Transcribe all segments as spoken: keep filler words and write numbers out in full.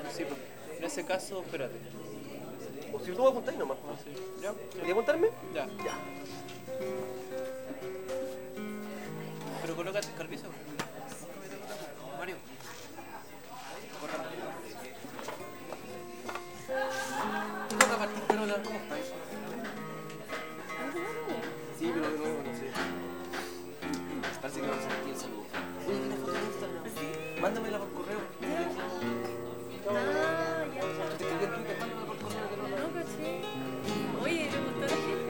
Sí, pues. En ese caso, espérate. O si tú apuntáis nomás. Ah, sí. ¿Ya? ¿Querías apuntarme? Ya. Ya. Pero colócate, Carpizo. Mario. Corra. Te toca partir, pero la- ¿cómo está eso? Sí, pero de nuevo, no sé. Parece que vamos a sentir el saludo. Oye, una foto de Instagram. ¿Sí? Mándamela por correo. Ah, ya. Yo te escribí en Twitter, mándamela por correo. Que no la... No, caché. Oye, le gustó a la gente.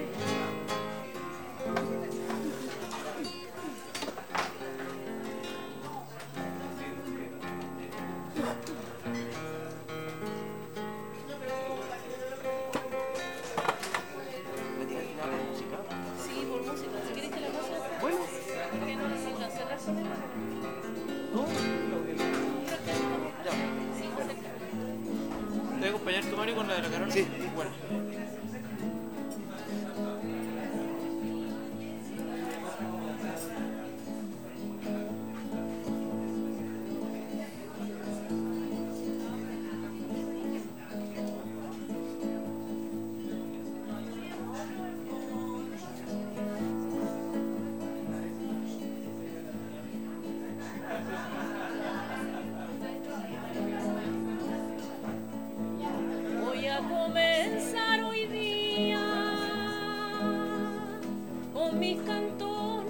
¿Me tienes final de música? Sí, por música. Si quieres que la pase. Bueno. Porque no necesitan cerrar con él. No, lo que... Ya. Sí, cerca. ¿Te voy a acompañar tu Mario con la de la Carola? Sí. Bueno. Voy a comenzar hoy día con mis cantos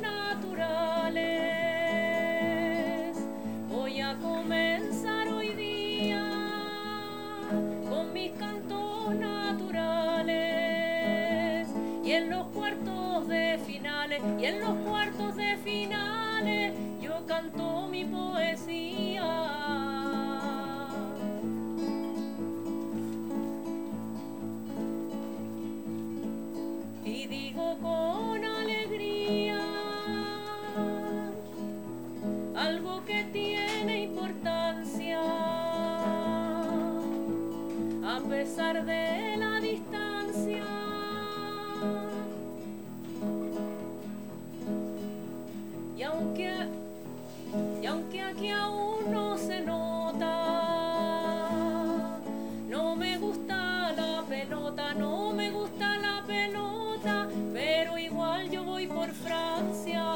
naturales. Voy a comenzar hoy día con mis cantos naturales. Y en los cuartos de finales, y en los cuartos de finales, yo canto mi poesía. Y digo con alegría algo que tiene importancia, a pesar de la distancia. Y aunque, y aunque aquí aún no se nota, no me gusta la pelota, no me gusta la pelota, pero igual yo voy por Francia.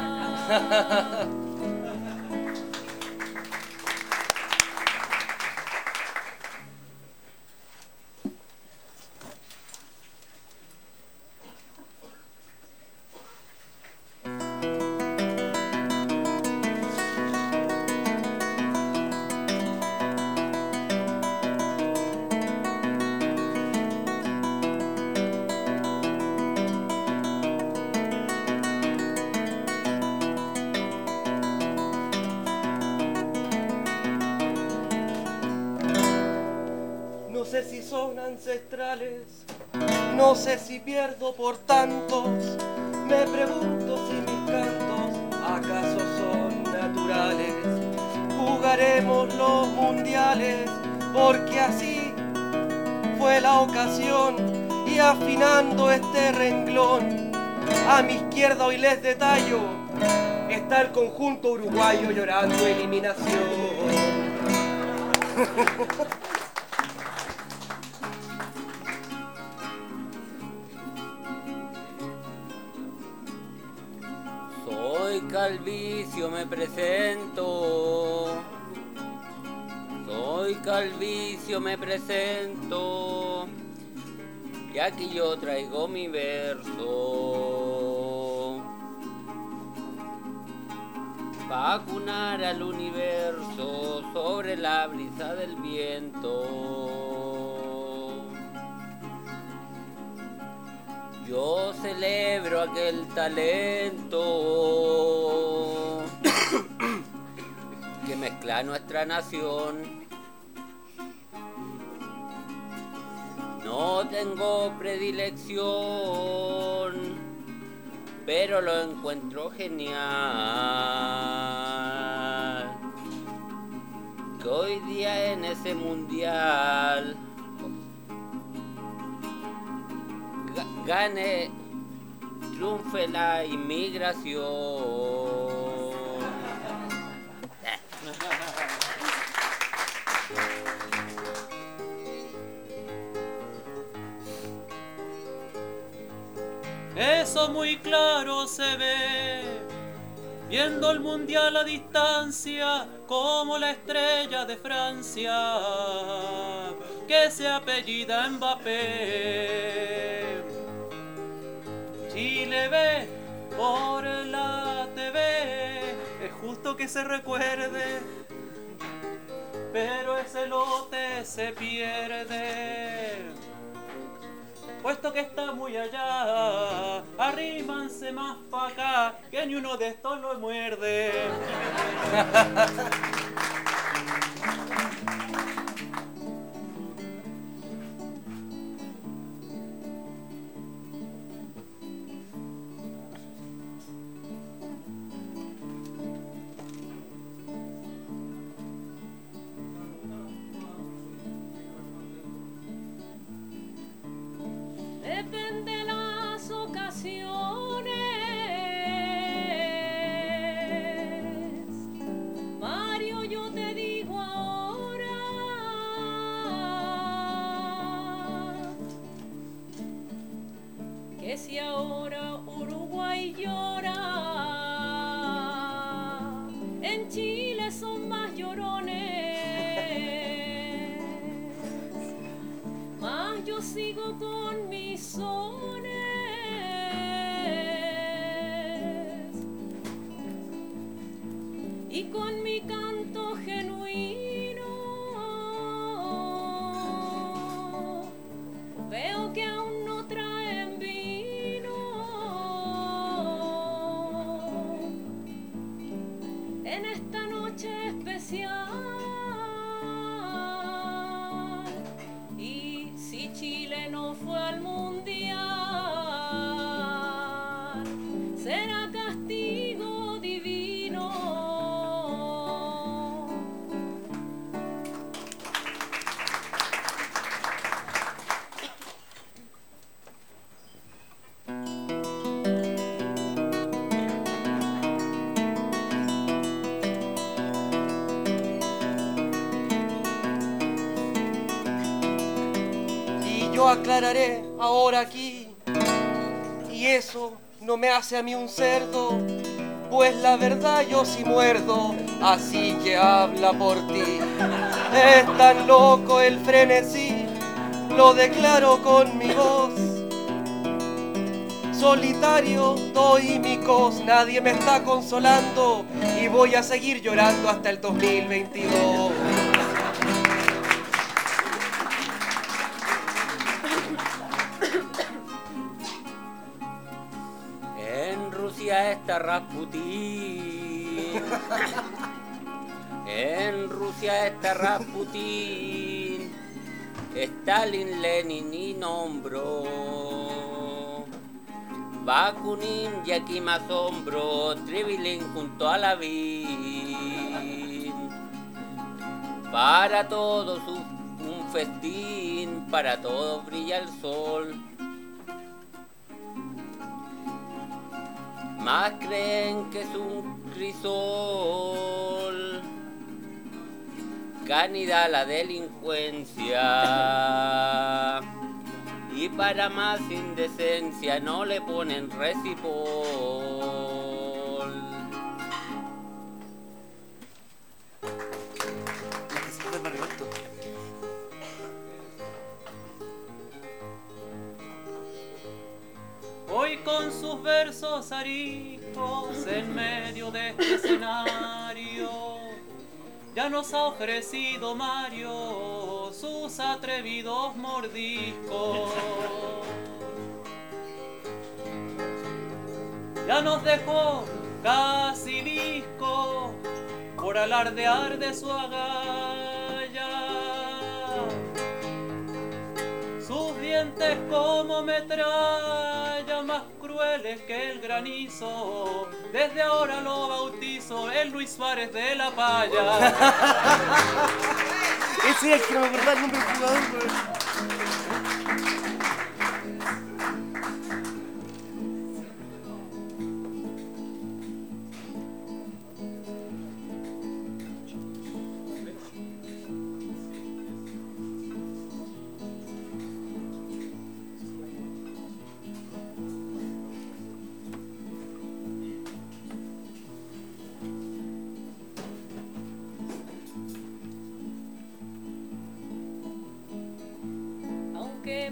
No sé si son ancestrales, no sé si pierdo por tantos. Me pregunto si mis cantos acaso son naturales. Jugaremos los mundiales porque así fue la ocasión. Y afinando este renglón, a mi izquierda hoy les detallo, está el conjunto uruguayo llorando eliminación. Soy Calvicio, me presento. Soy Calvicio, me presento. Y aquí yo traigo mi verso. Vacunar al universo sobre la brisa del viento. Yo celebro aquel talento que mezcla nuestra nación. No tengo predilección, pero lo encuentro genial. Que hoy día en ese mundial gane, triunfe la inmigración. eso muy claro se ve, viendo el mundial a distancia, como la estrella de Francia, que se apellida Mbappé. Chile ve por la T V, es justo que se recuerde, pero ese lote se pierde. Puesto que está muy allá, arrímanse más pa' acá, que ni uno de estos lo muerde. Depende las ocasiones, Mario, yo te digo ahora, que si ahora Uruguay llora, en Chile son más llorones, más yo sigo con mis sones y con mi canto genuino veo que aún no traen vino en esta noche especial. Y si Chile no fue al mundial, será castigo divino. Y yo aclararé ahora aquí, y eso no me hace a mí un cerdo, pues la verdad yo sí muerdo, así que habla por ti. Es tan loco el frenesí, lo declaro con mi voz. Solitario doy mi cos, nadie me está consolando y voy a seguir llorando hasta el dos mil veintidós. En Rusia está Rasputín. En Rusia está Rasputín. Stalin, Lenin y nombro. Bakunin y aquí me asombro. Tribilín junto a la Vin. Para todos un festín, para todos brilla el sol. Más creen que es un crisol, canida la delincuencia, y para más indecencia no le ponen recipol. Hoy con sus versos ariscos en medio de este escenario ya nos ha ofrecido Mario sus atrevidos mordiscos. Ya nos dejó casi visco por alardear de su agalla. Sus dientes como metralla, más crueles que el granizo. Desde ahora lo bautizo el Luis Suárez de la Palla. Ese es el que no me acordaba el nombre del jugador, güey.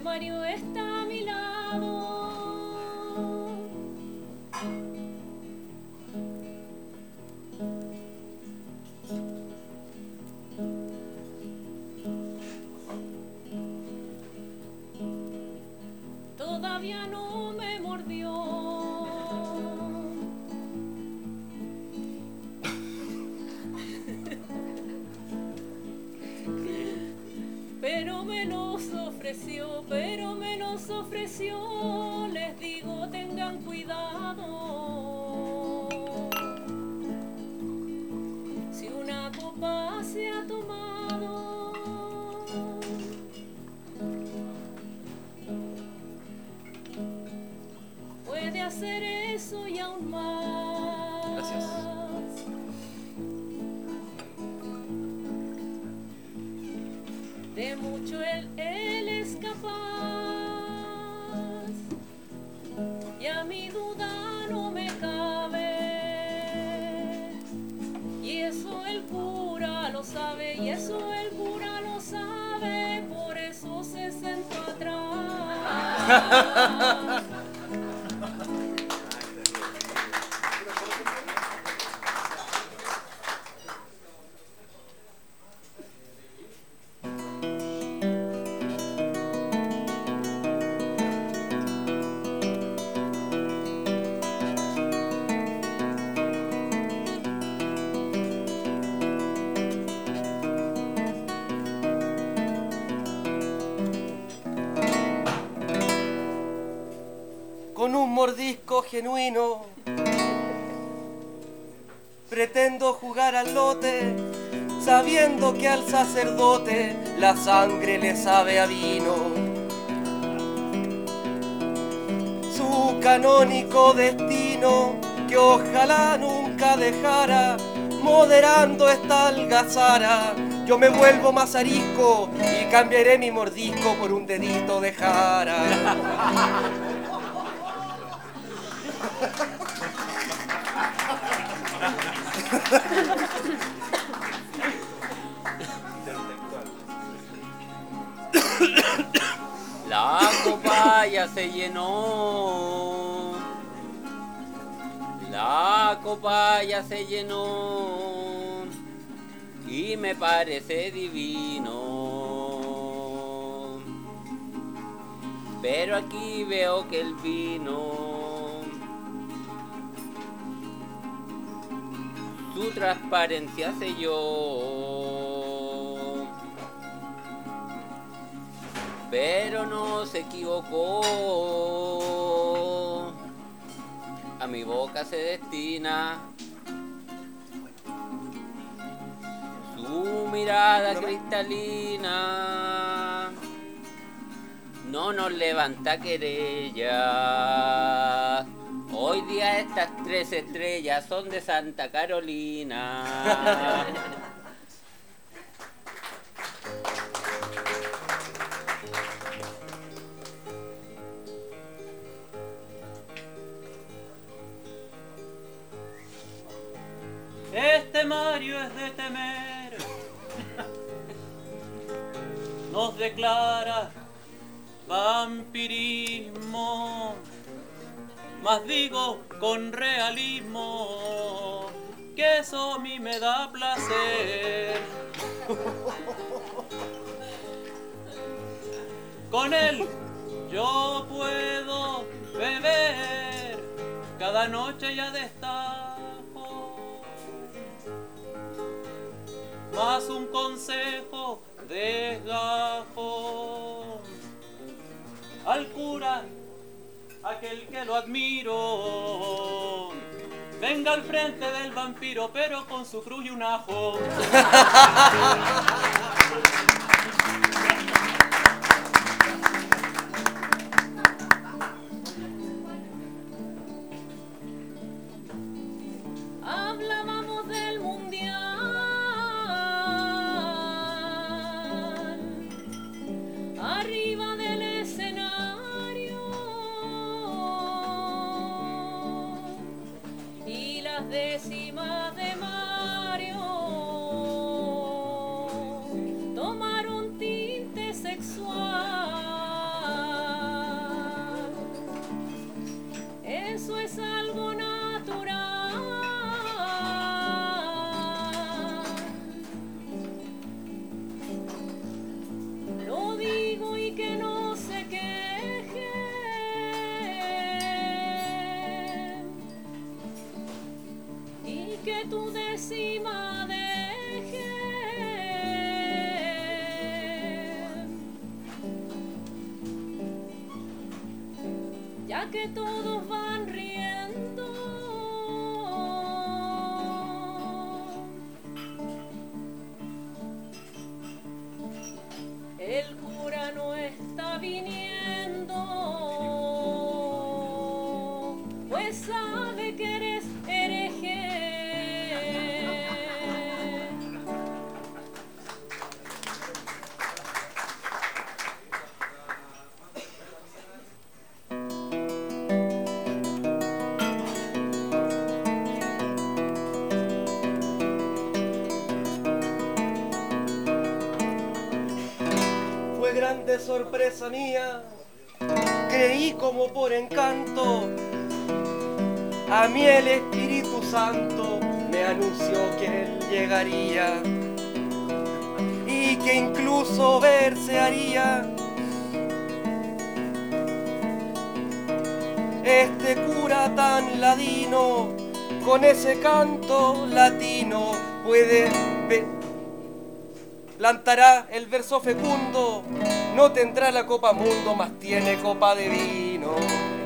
Mario está a mi lado. Todavía no me mordió, pero me los ofreció, pero me los ofreció. Les digo, tengan cuidado. Si una copa se ha tomado, puede hacer eso y aún más. Gracias. De mucho él, él es capaz, y a mi duda no me cabe. Y eso el cura lo sabe, y eso el cura lo sabe, por eso se sentó atrás. Con un mordisco genuino pretendo jugar al lote, sabiendo que al sacerdote la sangre le sabe a vino. Su canónico destino, que ojalá nunca dejara, moderando esta algazara, yo me vuelvo más arisco y cambiaré mi mordisco por un dedito de jara. La copa ya se llenó, la copa ya se llenó y me parece divino, pero aquí veo que el vino, su transparencia selló, pero no se equivocó. A mi boca se destina su mirada cristalina, no nos levanta querella. Hoy día estas tres estrellas son de Santa Carolina. Este Mario es de temer, nos declara vampirismo, mas digo con realismo que eso a mí me da placer. Con él yo puedo beber cada noche ya destajo, más un consejo desgajo al cura, aquel que lo admiro, venga al frente del vampiro, pero con su cruz y un ajo. Hablábamos del mundial, arriba del escenario, y las décimas de Mario tomaron tinte sexual. décima deje, ya que todos van riendo. El cura no está viniendo, pues sabe que eres hereje. Fue grande sorpresa mía, creí como por encanto, a mí el Espíritu Santo me anunció que él llegaría y que incluso verse haría. Este cura tan ladino, con ese canto latino, puede ver. Plantará el verso fecundo, no tendrá la copa mundo, mas tiene copa de vino.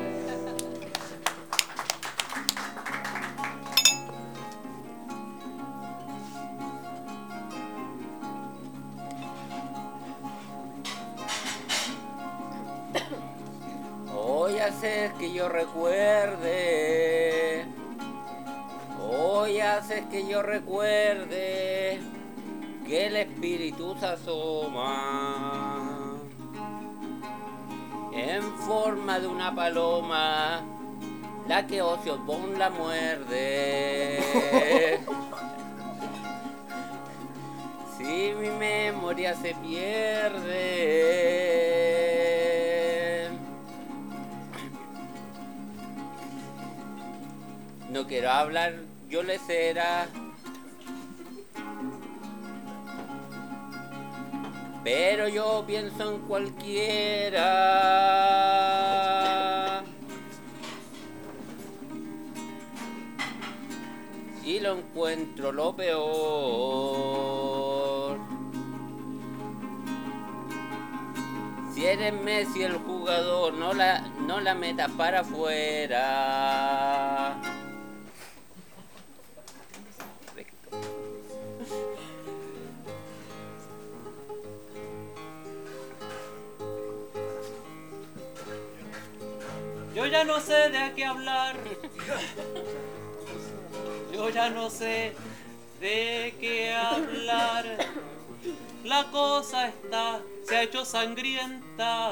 Hoy haces que yo recuerde, hoy haces que yo recuerde que el espíritu se asoma en forma de una paloma, la que Ociobón la muerde. Si mi memoria se pierde, no quiero hablar, yo le será. Pero yo pienso en cualquiera y lo encuentro lo peor. Si eres Messi el jugador, no la, no la metas para afuera. Yo ya no sé de qué hablar. Yo ya no sé de qué hablar. La cosa está, se ha hecho sangrienta.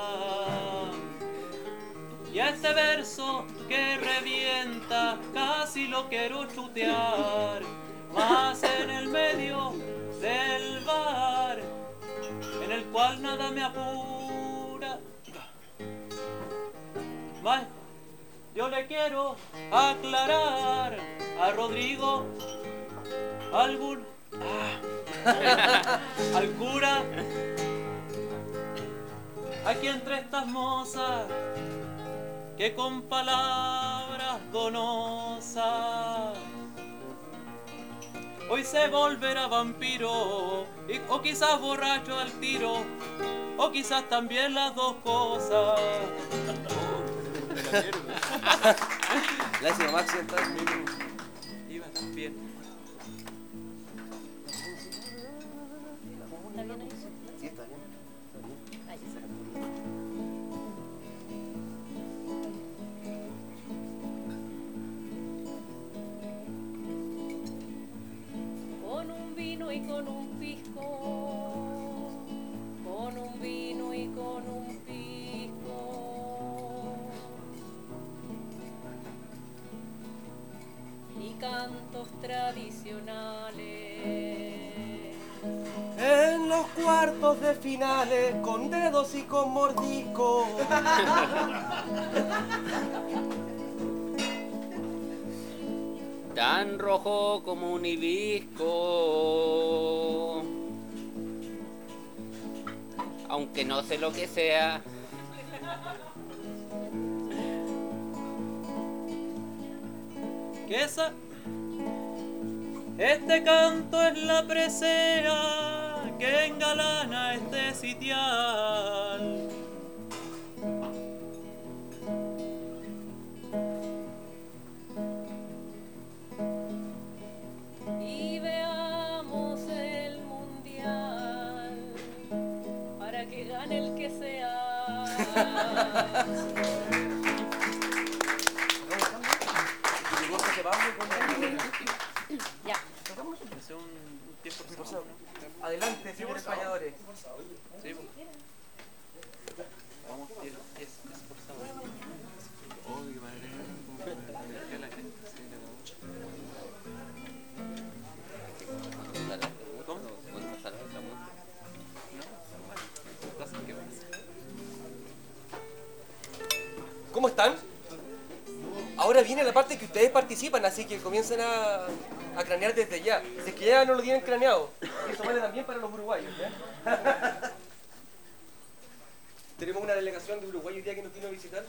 Y a este verso que revienta casi lo quiero chutear. Más en el medio del bar, en el cual nada me apura. Más, yo le quiero aclarar a Rodrigo algún ah, al cura, aquí entre estas mozas que con palabras donosas hoy se volverá vampiro y, o quizás borracho al tiro, o quizás también las dos cosas. Gracias, Maxi, estás bien. Iba tan bien. ¿Está bien ahí? Sí, está bien. Ahí. Con un vino y con un pisco, con un vino y con un pisco, y cantos tradicionales. En los cuartos de finales, con dedos y con mordisco. Tan rojo como un hibisco, aunque no sé lo que sea. Que esa Este canto es la presea que engalana este sitial. Y veamos el mundial para que gane el que sea. Ya. Hace un, un tiempo forzado, ¿no? Adelante, señores payadores. Sí, pues. Vamos, es, es, es forzado. Oh, qué madre. Que la gente se le acabó. ¿Cómo? ¿Cuándo pasará esta música? No, bueno, cosas que pasan. ¿Cómo están? Ahora viene la parte que ustedes participan, así que comiencen a, a cranear desde ya. Si es que ya no lo tienen craneado. Y eso vale también para los uruguayos, ¿ya? Tenemos una delegación de uruguayos ya que nos vino a visitar.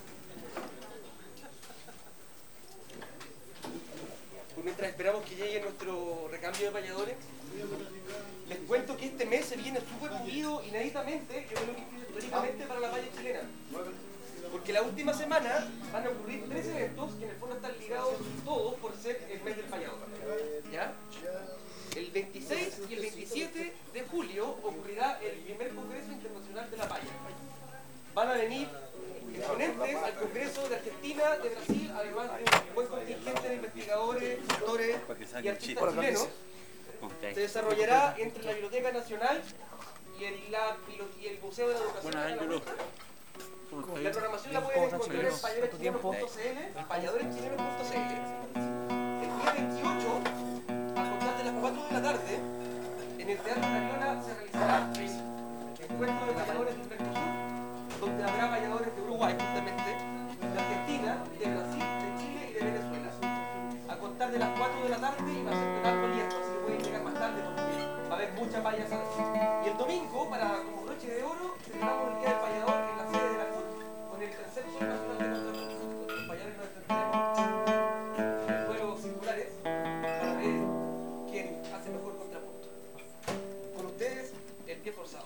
Pues mientras esperamos que llegue nuestro recambio de payadores, les cuento que este mes se viene súper movido inéditamente, yo creo que históricamente para la paya chilena. Porque la última semana van a ocurrir tres eventos que en el fondo están ligados todos por ser el mes del payador. ¿Ya? El veintiséis y el veintisiete de julio ocurrirá el primer Congreso Internacional de la Paya. Van a venir exponentes al Congreso de Argentina, de Brasil, además de un buen contingente de investigadores, doctores y artistas chilenos. Se desarrollará entre la Biblioteca Nacional y el, la, y el Museo de la Educación. Buenas, Ángelo. La programación la pueden encontrar en payadores chilenos punto c l, payadores chilenos punto c l. El día veintiocho, a contar de las cuatro de la tarde, en el Teatro Cariola se realizará el encuentro de payadores del Mercosur, donde habrá payadores de Uruguay, justamente, de Argentina, de Brasil, de Chile y de Venezuela. A contar de las cuatro de la tarde y va a ser total abierto, así que pueden llegar más tarde porque va a haber mucha payasada. Y el domingo, para como broche de oro, celebramos el Día del Payador en la sede de la C U T, con el tercer Sol Nacional de Contrapunto. Los payadores nos enfrentaremos en juegos singulares para ver quién hace mejor contrapunto. Con ustedes, el pie forzado.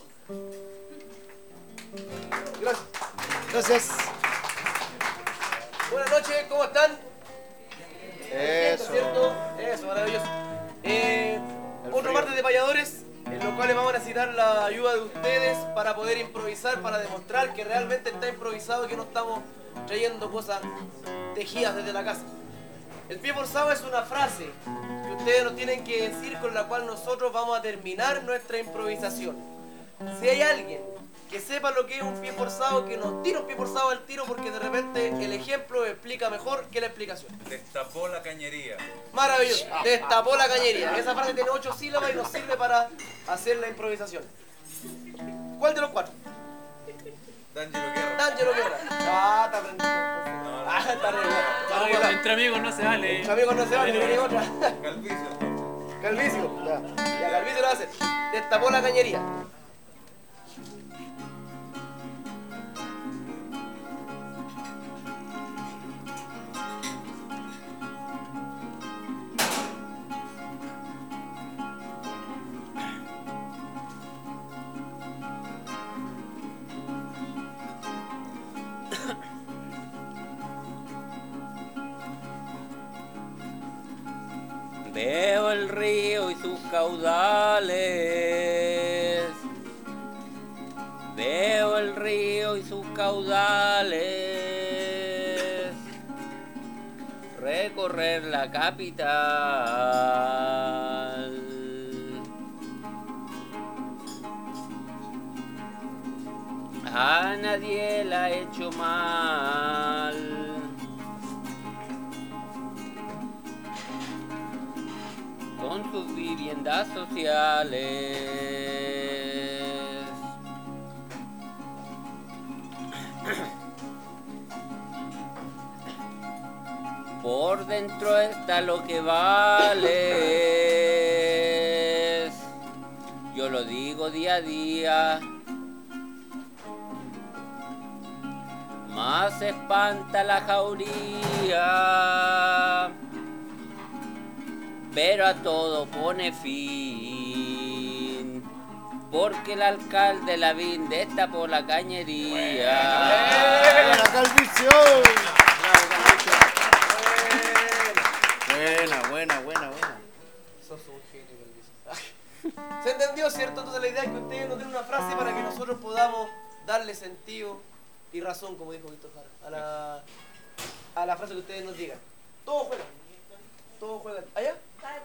Gracias. Gracias. Buenas noches, ¿cómo están? Eso. ¿Cierto? Eso, maravilloso. Eh, otro martes de payadores, en los cuales vamos a necesitar la ayuda de ustedes para poder improvisar, para demostrar que realmente está improvisado, que no estamos trayendo cosas tejidas desde la casa. El pie forzado es una frase que ustedes nos tienen que decir con la cual nosotros vamos a terminar nuestra improvisación. Si hay alguien que sepa lo que es un pie forzado, que nos tire un pie forzado al tiro, porque de repente el ejemplo explica mejor que la explicación. Destapó la cañería. Maravilloso, destapó la cañería. Esa frase tiene ocho sílabas y nos sirve para hacer la improvisación. ¿Cuál de los cuatro? D'Angelo Guerra. D'Angelo Guerra. Ah, está aprendiendo. Ah, está arreglado. Está arreglado. Entre amigos no se vale. Entre amigos no se vale, tiene otra. Calvicio. Calvicio. Ya, ya Calvicio lo va a hacer. Destapó la cañería. Veo el río y sus caudales. Veo el río y sus caudales. Recorrer la capital. A nadie la ha hecho mal. Con sus viviendas sociales. Por dentro está lo que vales. Yo lo digo día a día. Más espanta la jauría. pero a todo pone fin, porque el alcalde Lavín destapó la cañería. ¡Buena, Calvicio! Buena, buena, buena, buena. Sos un genio, Calvicio. ¿Se entendió, cierto? Entonces la idea es que ustedes nos den una frase para que nosotros podamos darle sentido y razón, como dijo Víctor Jara, a la, a la frase que ustedes nos digan. Todos juegan. Todos juegan. ¿Allá?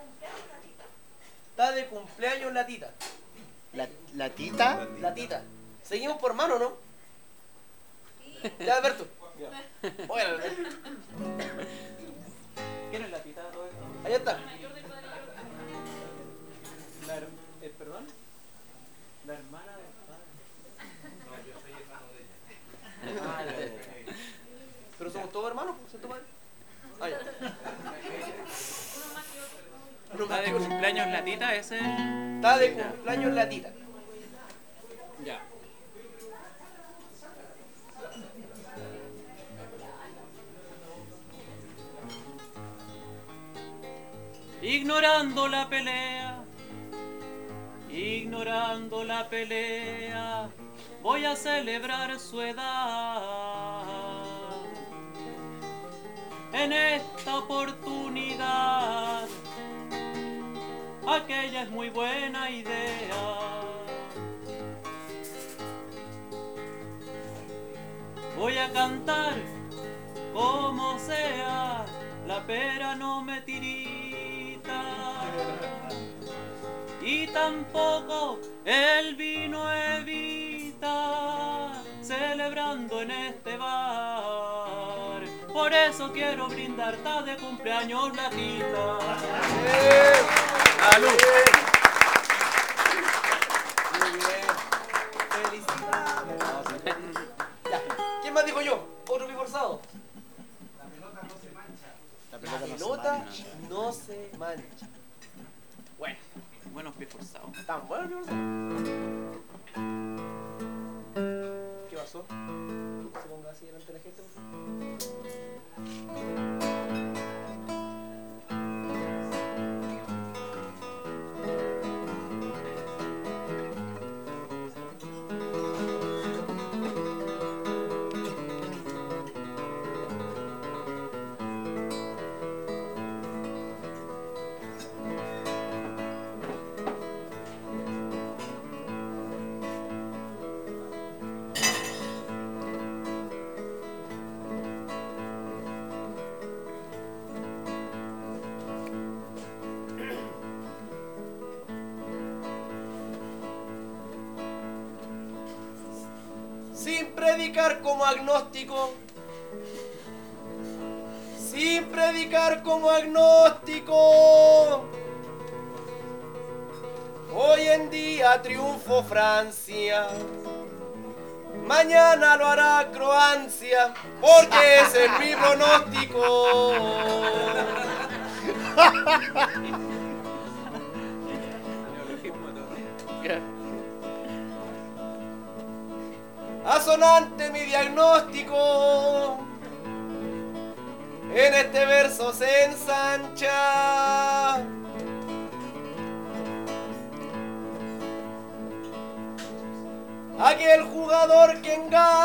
Está de cumpleaños la tita. La, la tita. La tita. Seguimos por mano, ¿no? Ya, Alberto. Oye, Alberto. ¿Quién es la tita de todo esto? Allá está. La her- eh, ¿Perdón? La hermana del padre. Pero somos todos hermanos, ¿cierto, padre? Ah, ya. Uno ¿Está más de que otro. cumpleaños la tita ese? Está de cumpleaños la tita. Ya. Ignorando la pelea, ignorando la pelea, voy a celebrar su edad. En esta oportunidad, aquella es muy buena idea. Voy a cantar como sea, la pera no me tirita y tampoco el vino evita, celebrando en este bar. Por eso quiero brindar, está de cumpleaños la tita. ¡Salud! Muy bien. Felicidades. Ya. ¿Quién más dijo yo? Otro pie forzado. La La pelota no se pelota mancha. no se mancha. Bueno, buenos pies forzados. ¿Tan bueno el pie forzado? ¿Qué pasó? Se ponga así delante de la gente, por favor. Sin predicar como agnóstico, sin predicar como agnóstico, hoy en día triunfó Francia, mañana lo hará Croacia, porque ese es mi pronóstico. Asonante mi diagnóstico, en este verso se ensancha. Aquel jugador que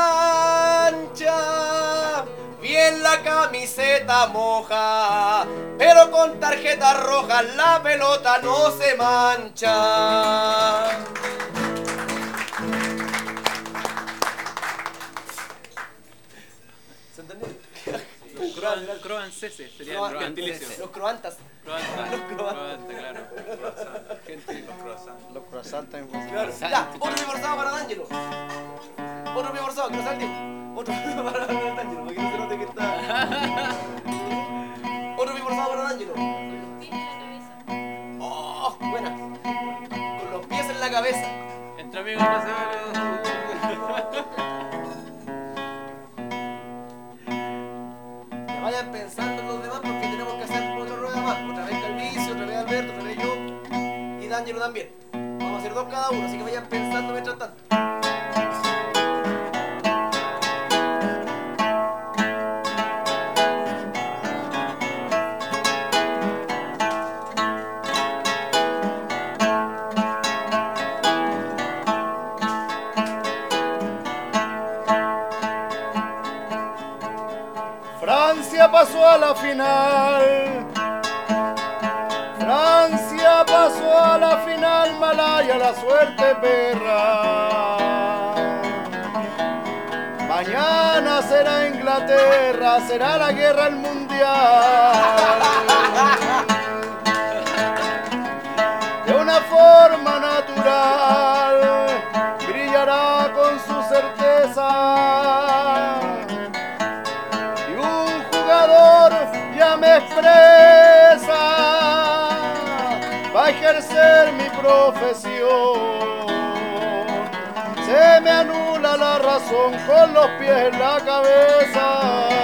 engancha, bien la camiseta moja, pero con tarjeta roja la pelota no se mancha. ¿Se entendió? Croan- Croanceses sería Croa- el gentilicio. Los croantas. Croata, Los croatas. croata, claro. Gente, Los croissants. Los croissants también funcionan. Claro. Ya, otro pie forzado para D'Angelo. Otro pie forzado, que no salte. Otro pie forzado para D'Angelo, para que no se note que está. Otro pie forzado para D'Angelo. Oh, buena. Con los pies en la cabeza. entre amigos no se vale. Que vayan pensando en los demás porque tenemos que hacer otra rueda más. Otra vez Calvicio, otra vez Alberto, otra vez yo y D'Angelo también. Vamos a hacer dos cada uno, así que vayan pensando mientras tanto. pasó a la final. Francia pasó a la final, Malaya la suerte perra. Mañana será Inglaterra, será la guerra el mundial. De una forma natural, brillará con su certeza. Y un jugador ya me expresa, va a ejercer mi profesión. Se me anula la razón con los pies en la cabeza.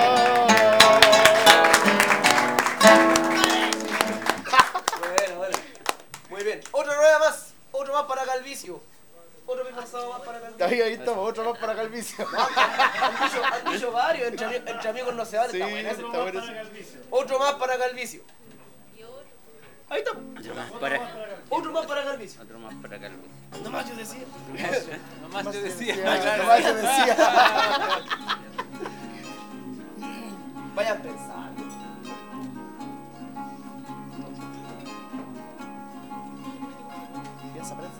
Bueno, bueno. Muy bien. Otra rueda más. Otro más para Calvicio. Otro pasado más para Calvicio. Ahí, ahí estamos, otro más para Calvicio. Han dicho, han dicho varios. Entre, entre amigos no se vale. Sí, Está bueno ese. está bueno. Otro más para Calvicio. Ahí está. Otro más para, Otro más para Calvicio. otro más para Calvo. Nomás yo decía. Nomás yo decía. Nomás yo decía. Vayan pensando. Piensa, piensa.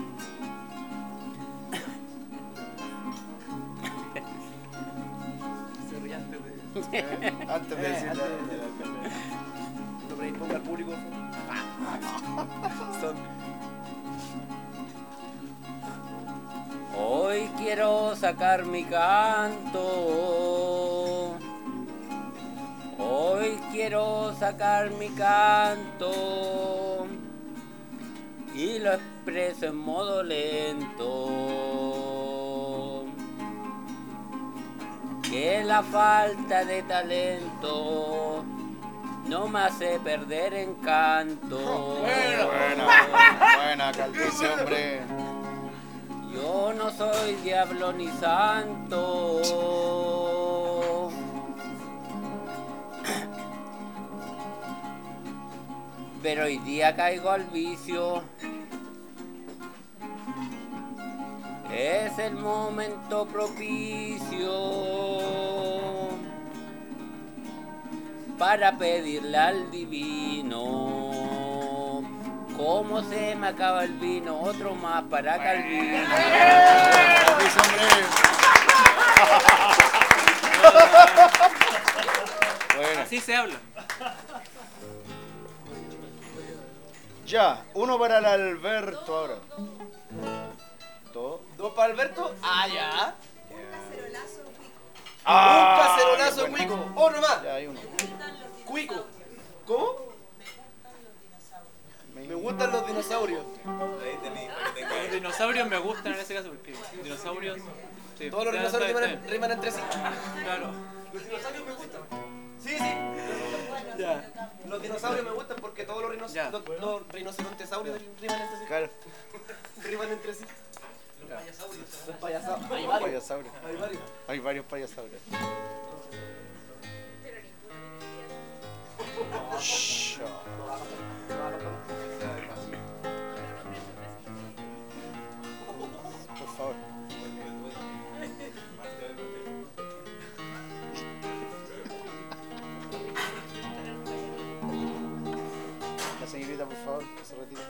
Se ríe antes de. Antes de decirle. No predisponga al público. Son. Hoy quiero sacar mi canto. Hoy quiero sacar mi canto. Y lo expreso en modo lento. Que la falta de talento no me hace perder encanto. Buena, buena, Calvicio, hombre. Yo no soy diablo ni santo. Pero hoy día caigo al vicio. Es el momento propicio para pedirle al divino. ¿Cómo se me acaba el vino? Otro más para Calvino. Calvicio, hombre. Bueno, Así se habla. ya, uno para el Alberto ahora. Dos. Dos para Alberto. Ah, ya. Ah, Un cacerolazo bueno. cuico. Otro más. Ya hay uno. Cuico. ¿Cómo? Me gustan los dinosaurios. Ahí tení, ahí tengo. Los dinosaurios me gustan en ese caso porque dinosaurios. Sí, Todos los ya dinosaurios está, riman, está. riman entre sí. Claro. Los dinosaurios me gustan. Sí, sí. Ya. Los dinosaurios me gustan porque todos los, rinoc Ya. los, los rinocerontesaurios riman entre sí. Claro. Riman entre sí. Ya. Los payasados. Hay Hay varios. payasaurios. Hay varios. Hay varios payasaurios. Shh. Por favor. La señorita, por favor, que se retire.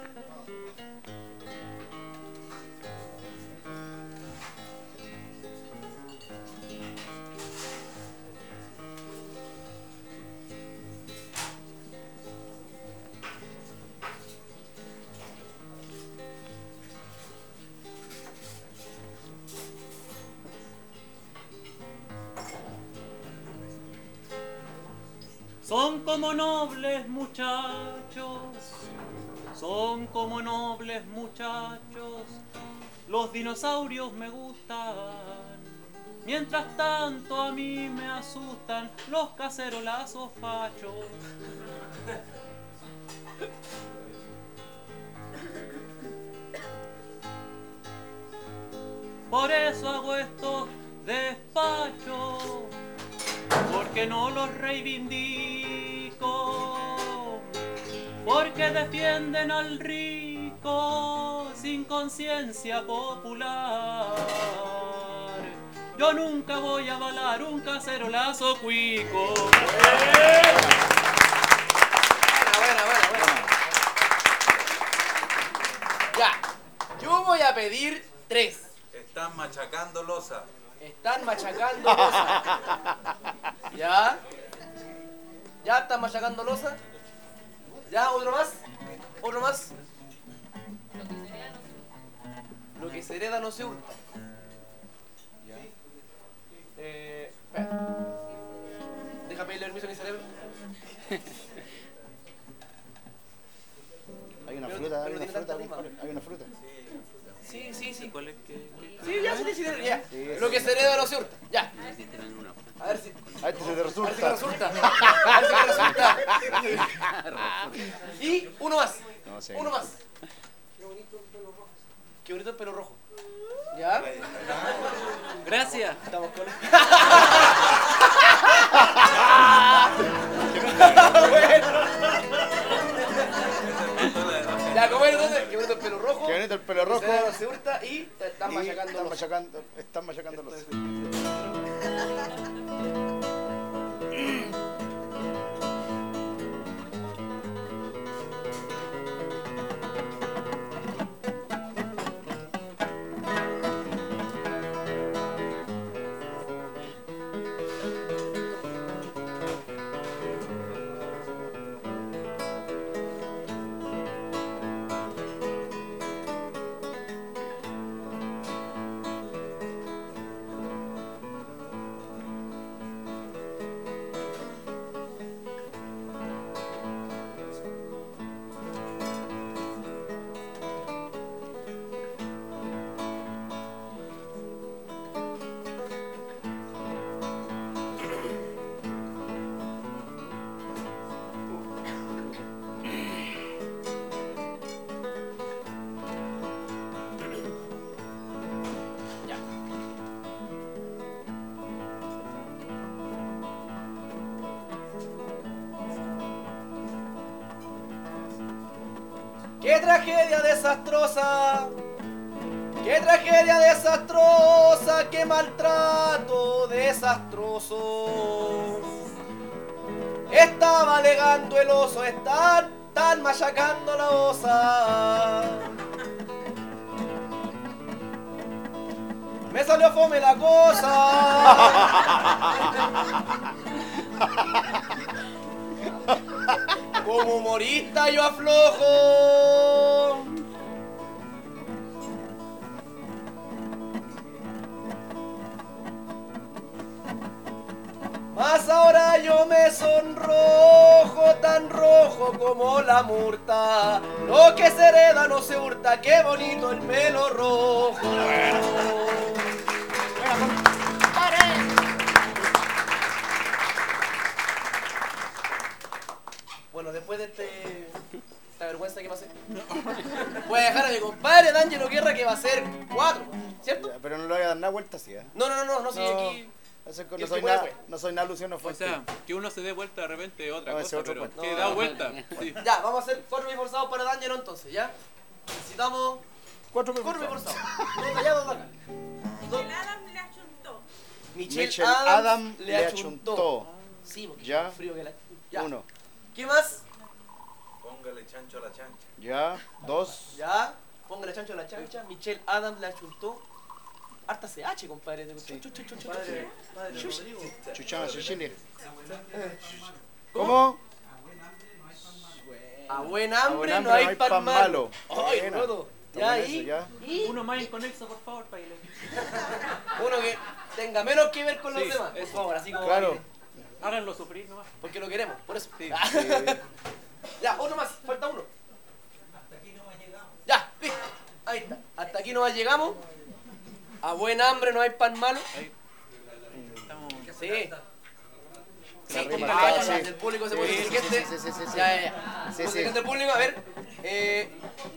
Son como nobles muchachos, son como nobles muchachos, los dinosaurios me gustan. Mientras tanto a mí me asustan los cacerolazos fachos. Por eso hago estos despachos, porque no los reivindico, porque defienden al rico sin conciencia popular. Yo Yo nunca voy a avalar un cacerolazo cuico. Buena, buena, buena. Ya, yo voy a pedir tres. Están machacando losa. Están machacando losa. ¿Ya? ¿Ya están machacando losa? ¿Ya? ¿Otro más? ¿Otro más? Lo que se hereda no se hurta. ¿Ya? Eh, espera. Deja pedirle permiso a mi cerebro. Hay una Pero- fruta, hay pero una tiene fruta, tanta rima. hay una fruta. Sí, sí, sí. ¿Cuál es que...? Sí, ya, sí, sí, sí, ya. Sí, Lo que se hereda no se hurta. Ya. Sí, tienen una fruta. A ver si... A este se te A ver si me resulta. resulta. A ver si me resulta. Y uno más. No sé. Uno más. Qué bonito el pelo rojo. ¿Ya? Gracias. Estamos con... Ya, ¿cómo es entonces? Qué bonito el pelo rojo. Qué bonito el pelo rojo. Se hereda no se hurta y te están Y machacando están los... machacando, están machacando los. ¡Qué tragedia desastrosa! ¡Qué tragedia desastrosa! ¡Qué maltrato desastroso! Estaba alegando el oso, están, están machacando la osa. Me salió fome la cosa. Como humorista yo aflojo. Mas ahora yo me sonrojo, tan rojo como la murta. Lo que se hereda no se hurta, qué bonito el pelo rojo. Bueno, después de este, esta vergüenza que pasé, voy a dejar a mi compadre D'Angelo Guerra que va a ser cuatro, ¿cierto? Ya, pero no le voy a dar nada vuelta así, ¿eh? No, no, no, no, no, sí, No, aquí... eso es- el no, que soy puede, nada, puede. no soy nada Luciano O Fuente. sea, que uno se dé vuelta de repente es otra No, ese cosa, otro pero cuento. que No, da no, vuelta. Sí. Ya, vamos a hacer cuatro mil forzados para D'Angelo entonces, ¿ya? Necesitamos Cuatro mil cuatro mil forzados. forzados. Dos de allá, dos de acá. Dos. El Adam le achuntó. Michelle, Michelle Adams, Adam le le achuntó. achuntó. Sí, porque Ya. está frío que la... Ya. Uno. ¿Qué más? Póngale chancho a la chancha. Ya. Dos. Ya. Póngale chancho a la chancha. Michelle Adams le achuntó. Harta C H, compadre. Chu, chu, chu, chu, chu. Padre, padre Chuch. Rodrigo. Chuchama, Chile. ¿Cómo? A buen A hambre, buen no hambre hay pan malo. Ay, Buena. roto. Está Ya bueno ahí. eso, ya. Y Uno más inconexo, por favor, Paile. uno que tenga menos que ver con los Sí, demás. Por favor, así como. Claro. baile. Háganlo sufrir nomás. Porque lo queremos, por eso. Sí. Ya, uno más, falta uno. Ya, listo. Ahí está. Hasta aquí nomás llegamos. A buen hambre no hay pan malo. Ahí. Estamos. Sí. Sí, La rima, póngale ah, ganas, sí. el público se puede Sí, decir sí, que este. sí, sí, sí, sí. Ya, ya, ya. Sí, Pues, sí. el público, a ver. Eh,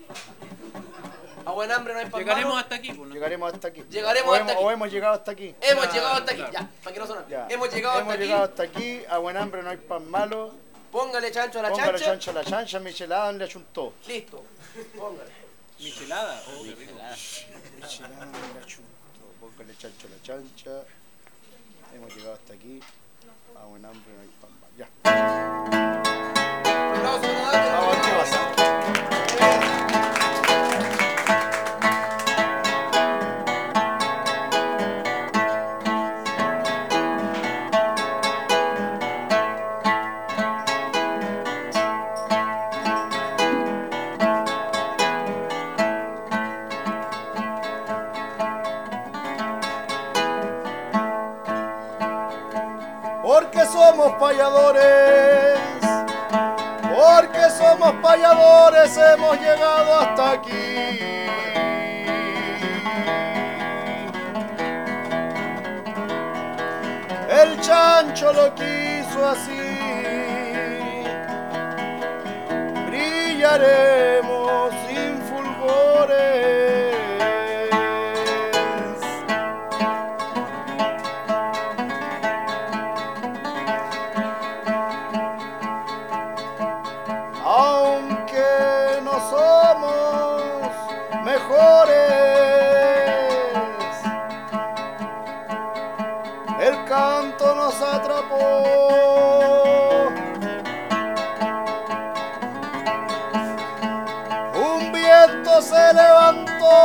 a buen hambre no hay pan Llegaremos malo. hasta aquí, pues, ¿no? Llegaremos hasta aquí. Llegaremos o hasta hemos, aquí. O hemos llegado hasta aquí. Hemos Ya, llegado hasta aquí. claro. Ya, para que no suene. Ya. Hemos llegado Hemos hasta llegado aquí. hasta aquí. A buen hambre no hay pan malo. Póngale chancho a la Póngale chancha. chancho a la chancha. Michelle Adam le achuntó. Listo. Póngale. Michelada. Oh, qué rico. Michelle Adam le achuntó. Póngale chancho a la chancha. Hemos llegado hasta aquí. A buen hambre no hay pan más. Ya. Vamos a ver qué pasa. Porque somos payadores, porque somos payadores, hemos llegado hasta aquí. El chancho lo quiso así, brillaremos sin fulgores. Aunque no somos mejores, el canto nos atrapó. Un viento se levantó,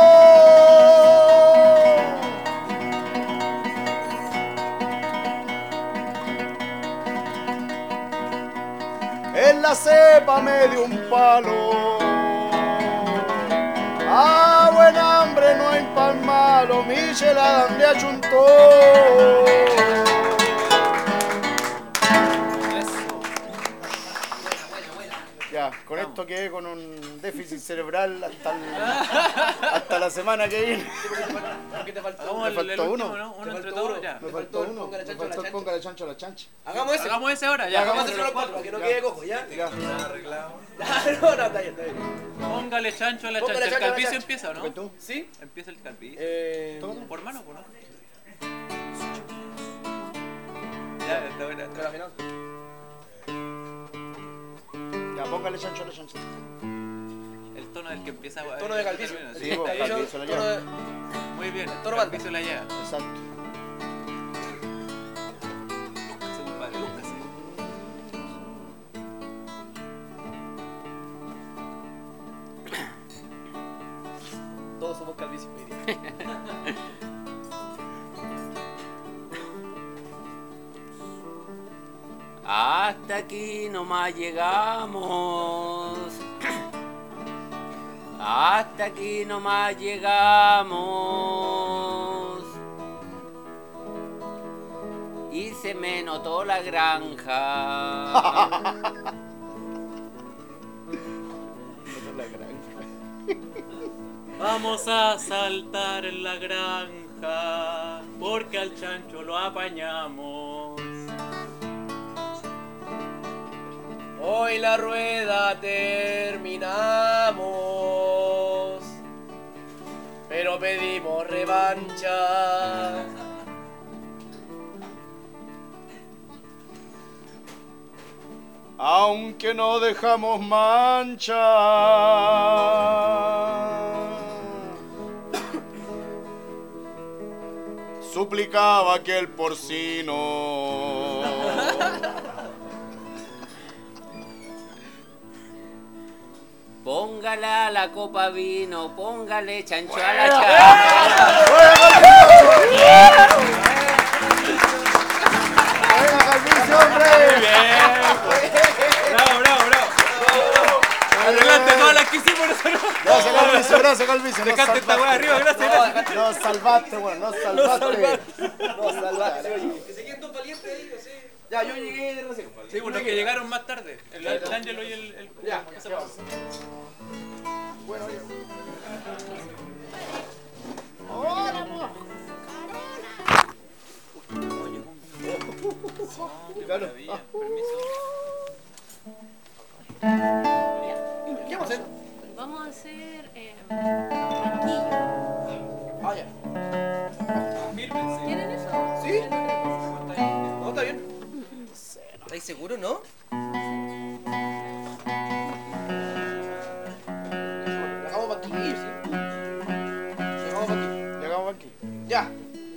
en la cepa me dio un palo. A buen hambre no hay pan malo, Michela le achuntó. Ya, con esto quedé con un déficit cerebral hasta, el, hasta la semana que viene. ¿Qué te faltó? Hagamos Me el, faltó el uno. último, ¿no? Uno Te entre faltó todos, uno. ya. Me Me faltó faltó el uno, póngale me chancho a la faltó el chancha. póngale chancho a la chancha. Hagamos ese. Hagamos ese ahora, Ya, ya. hagamos Vamos a ese. hacerlo los cuatro para que no Ya. quede cojo, ¿ya? Ya. Está arreglado. No, no, está bien, está bien. Póngale chancho a la Póngale chancha. ¿El chancho a la calvicio chancha. empieza o no? ¿Y tú? ¿Sí? Empieza el calvicio. Eh... Por mano, por no. Ya, está buena. ¿Pero al final? Ya, póngale chancho a la chancha. El tono del que empieza. El tono de calvicio. termina, Sí, sí. vos, Calvicio, calvicio la tono lleva. de- Muy bien. toro Calvicio la lleva. Exacto. Lúcase, compadre, lúcase. Todos somos calvicio hoy día. Hasta aquí nomás llegamos. Hasta aquí nomás llegamos. Y se me notó la granja. Vamos a saltar en la granja, porque al chancho lo apañamos. Hoy la rueda terminamos, pero pedimos revancha. Aunque no dejamos mancha, suplicaba aquel porcino. Póngale a la copa vino, póngale chancho a la chancha. ¡Venga, Calvicio, hombre! Bravo, bravo, bravo. Adelante, todas las que hicimos nosotros. Gracias, Calvicio, gracias, Calvicio. Nos Dejaste esta weá salvaste. arriba, gracias. Nos salvaste, bueno, nos salvaste. No, salvaste, oye. Que se queden dos valientes ahí, no sé. Ya, yo llegué de recién. Sí, bueno, que llegaron más tarde. El Angelo y el. el... Ya, ese ya. paso. Bueno, oye. Claro. Maravilla, permiso. ¿Qué vamos a hacer? Vamos a hacer eh, banquillo. Ah, ya. Fírmense. ¿Quieren eso? ¿Sí? No, está bien. ¿Estáis seguros, no? Hagamos banquillo, sí. Hagamos banquillo. Llegamos aquí. Ya.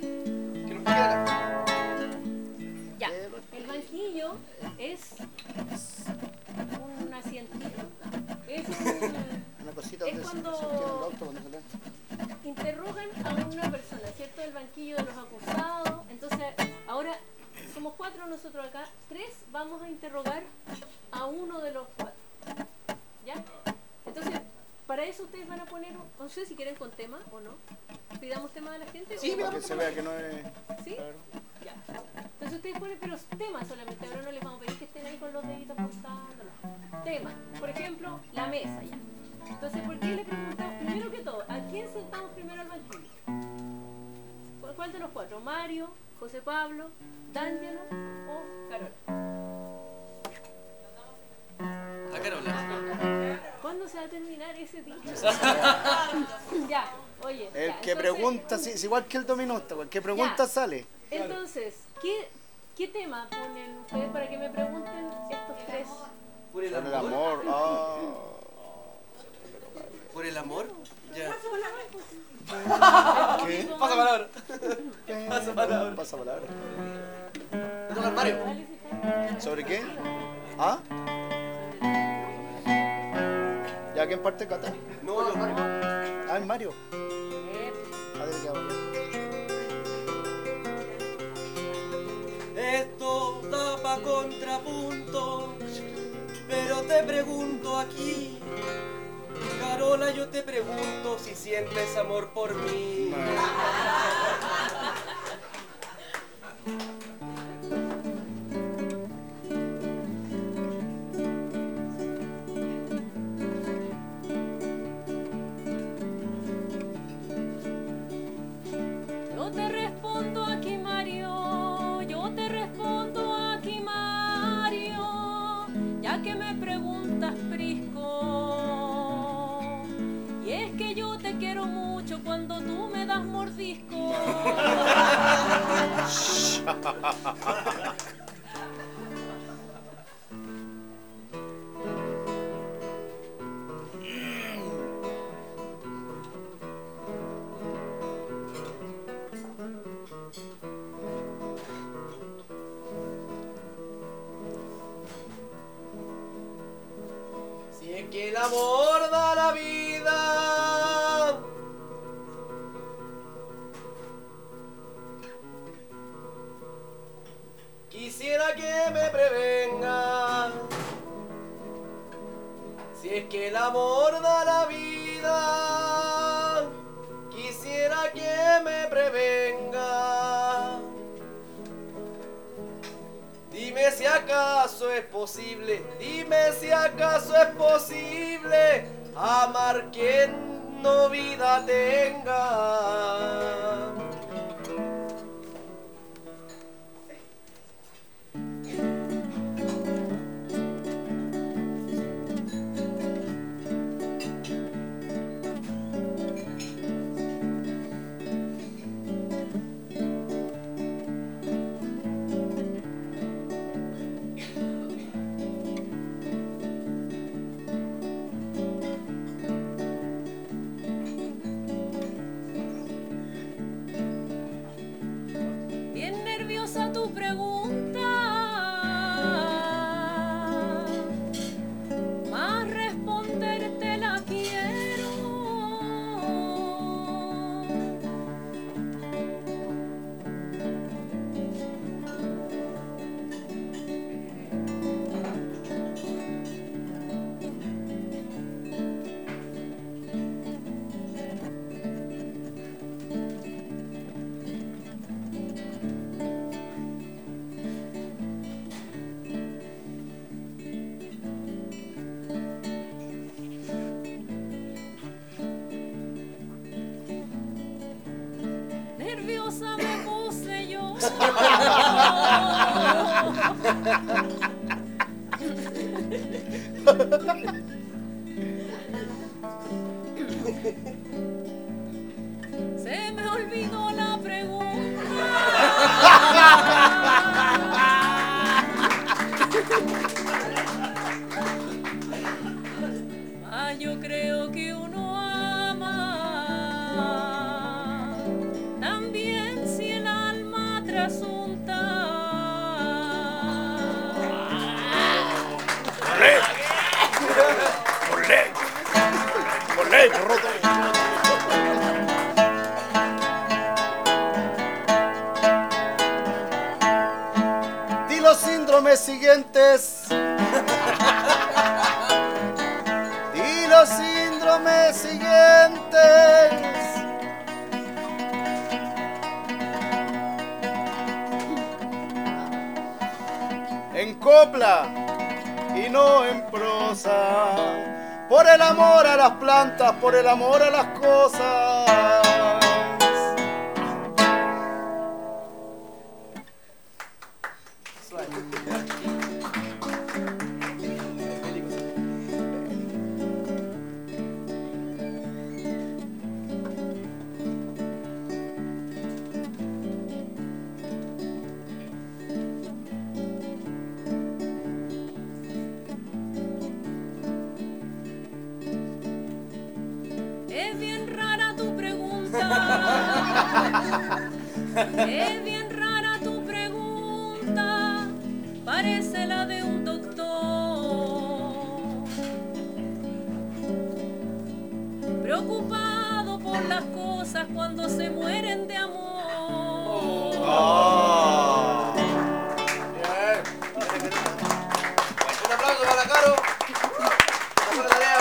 cuatro nosotros acá, tres vamos a interrogar a uno de los cuatro. ¿Ya? Entonces, para eso ustedes van a poner, no sé si quieren con tema o no. ¿Pidamos tema de la gente? Sí, o- Para que se vea que no es. ¿Sí? Claro. Ya. Entonces ustedes ponen, pero temas solamente. Ahora no les vamos a pedir que estén ahí con los deditos contando. No. Temas. Por ejemplo, la mesa ya. Entonces, ¿por qué le preguntamos primero que todo? ¿A quién sentamos primero al banquillo? ¿Cuál, cuál de los cuatro? ¿Mario, José Pablo, D'Angelo o Carola? A Carola. ¿Cuándo se va a terminar ese día? Ya, oye. El ya, que entonces- pregunta, sí, es igual que el dominista, el que pregunta Ya. sale. Entonces, ¿qué, ¿qué tema ponen ustedes para que me pregunten estos tres? Por el Por el amor. amor. Ah. Por el amor. Ya. ¿Qué? Pasa palabra. Pasa palabra. Pasa palabra. Me toca el Mario. ¿Sobre qué? ¿Ah? ¿Ya quién parte Cata? No, el Mario. Ah, es Mario. Ah, debe quedar bien. Esto da pa' contrapunto, pero te pregunto aquí, Carola, yo te pregunto si sientes amor por mí. Yo te respondo aquí, Mario, yo te respondo aquí, Mario, ya que me preguntas, Prisco. Y es que yo te quiero mucho cuando tú me das mordisco. Si es que el amor da la vida, quisiera que me prevenga. Si es que el amor da la vida, quisiera que me prevenga. Dime si acaso es posible, dime si acaso es posible amar quien no vida tenga. Bien nerviosa tu pregunta, más responderte la quiero. Nerviosa me puse yo. Se me olvidó la pregunta. Ah, yo creo que uno ama también si el alma trasunta. Por ley, por roto. Dile síndromes siguientes. Y los síndromes siguientes. En copla y no en prosa. Por el amor a las plantas, por el amor a las cosas. Es bien rara tu pregunta. Es bien rara tu pregunta. Parece la de un doctor. Preocupado por las cosas cuando se mueren de amor. Ah. Un aplauso para Caro. Una buena tarea.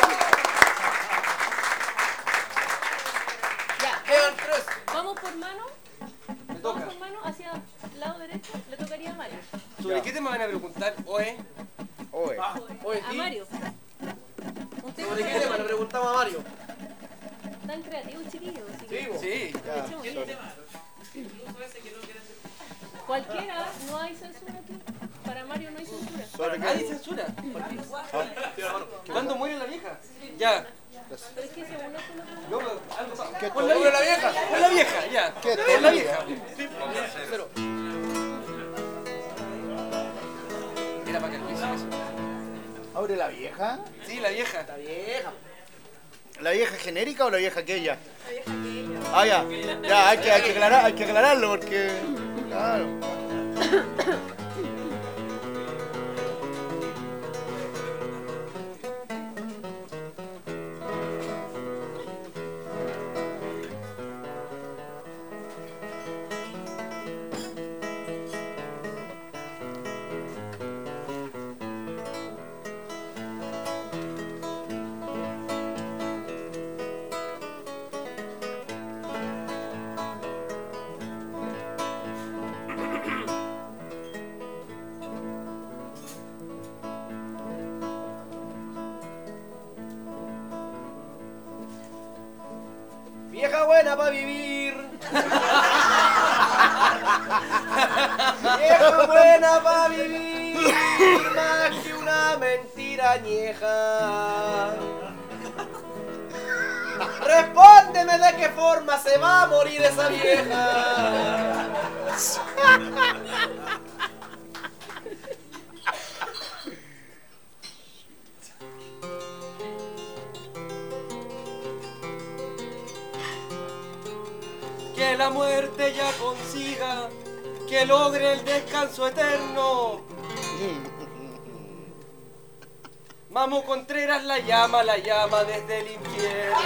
Ya, Quedan tres. vamos por mano. Me Vamos toca. por mano hacia el lado derecho. Le tocaría a Mario. ¿Sobre qué tema van a preguntar? Oe. Oye. Oye, A sí. Mario. Un tema ¿Sobre qué que- tema le preguntamos a Mario? Tan creativo, chiquillo. así que- Sí, bo. Sí. Ya, Echemos. Cualquiera, no hay censura aquí. Para Mario no hay censura. ¿sobre Nadie qué? censura. ¿Cuándo muere la vieja? Ya. Pero es que según esto no tenemos- No, pero algo pasa. ¿Qué Pon la todo? vieja. Pon la vieja, ya. ¿Qué Pon la todo? vieja. Pero. Era para que lo hiciera eso. ¿Abre la vieja? Sí, la vieja. La vieja. ¿La vieja genérica o la vieja aquella? La vieja aquella. Ah, ya. Ya, hay que, hay que, aclarar, hay que aclararlo porque. Claro. Vieja buena para vivir. Vieja buena para vivir. Más que una mentira añeja. Respóndeme de qué forma se va a morir esa vieja. Que la muerte ya consiga, que logre el descanso eterno. Mamu Contreras la llama, la llama desde el infierno.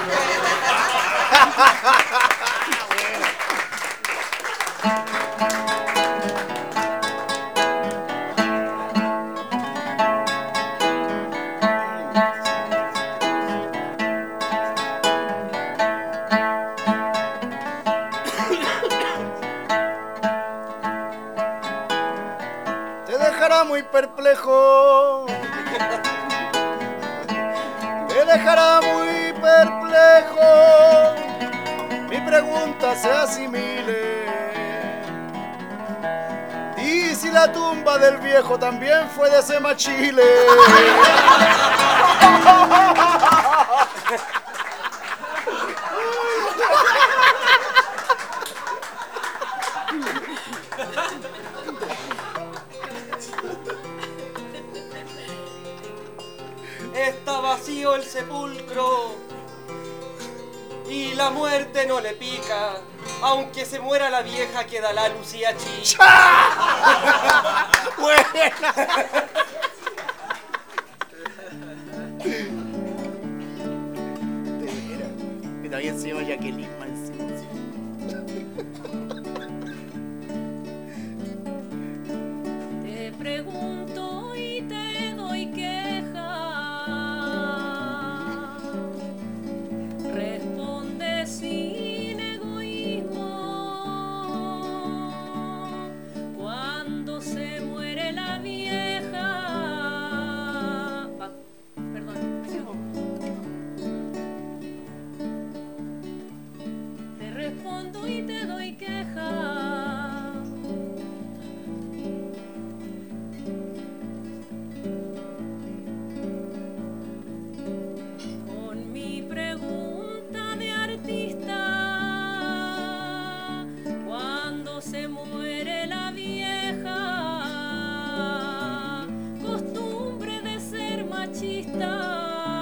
Te dejará muy perplejo. Te dejará muy perplejo. Mi pregunta se asimile. Y si la tumba del viejo también fue de Semachile. Está vacío el sepulcro y la muerte no le pica. Aunque se muera la vieja, queda la Lucía chica. Buena. De veras. Que también se llama Jacqueline más encima. Te pregunto muere la vieja costumbre de ser machista.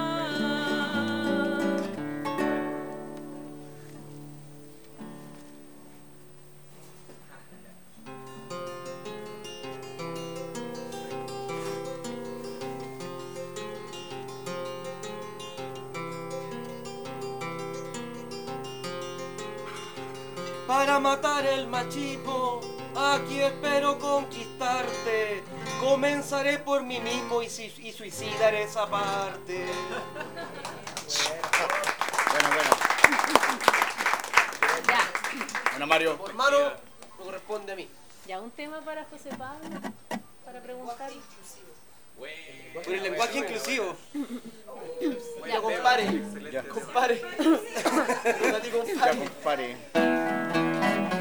Para matar el machismo, aquí espero conquistarte. Comenzaré por mí mismo y, si- y suicidaré esa parte. Bueno, bueno. Ya, Bueno, Mario. Por mano, me corresponde a mí. ya un tema para José Pablo, para preguntar. Por el lenguaje inclusivo. Ya, Ya, compare. Ya, Compare. Para ti, ya, compare. compadre.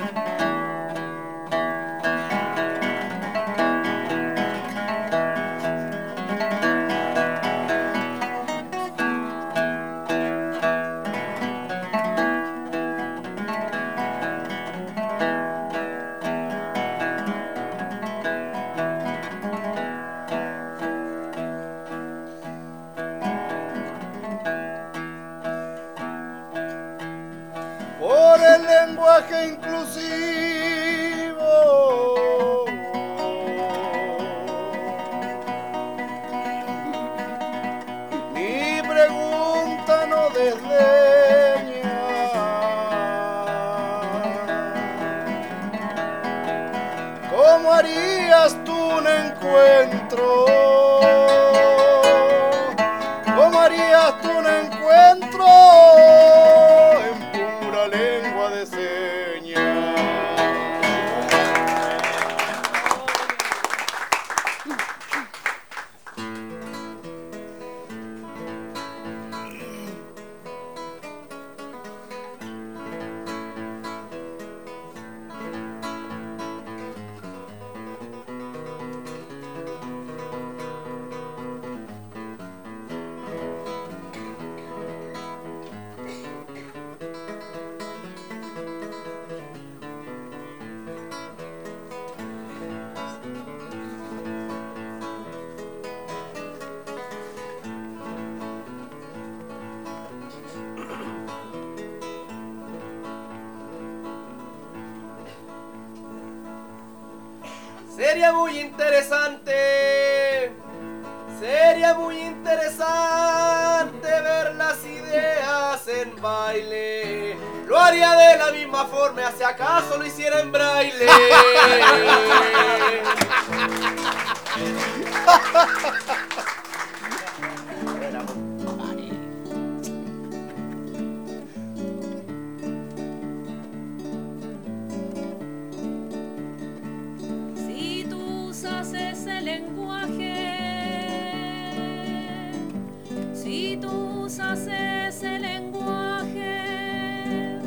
Por el lenguaje inclusivo. Mi pregunta no desdeña. ¿Cómo harías tú un encuentro? ¿Cómo harías tú un encuentro en pura lengua de señas? Sería muy interesante, sería muy interesante ver las ideas en baile. Lo haría de la misma forma, si acaso lo hiciera en braille. Si tú usas ese lenguaje, si tú usas ese lenguaje,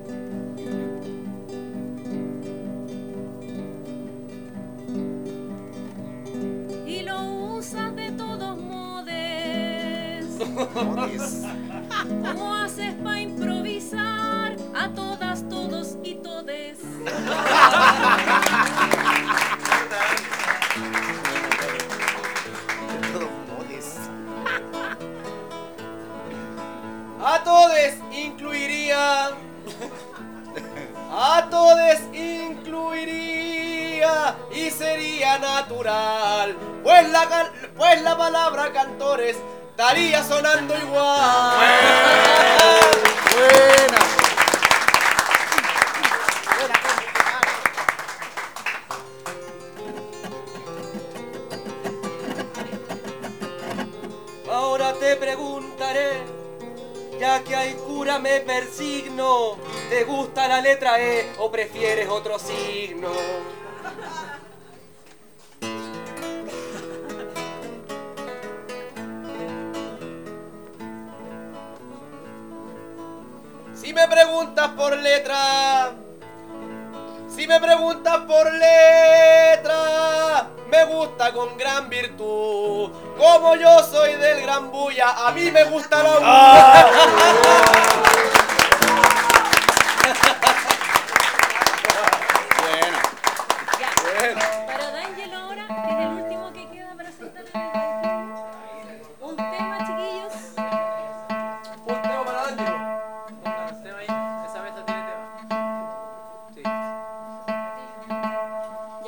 y lo usas de todos modos, ¿cómo haces para improvisar a todas, todos y todes? A todes incluiría, a todes incluiría y sería natural, pues la, cal- pues la palabra cantores estaría sonando igual. Buena. Ahora te preguntaré, ya que hay cura me persigno, ¿te gusta la letra E o prefieres otro signo? Si me preguntas por letra, si me preguntas por letra, me gusta con gran virtud. Como yo soy del Gran Bulla, a mí me gusta la bulla. Bueno.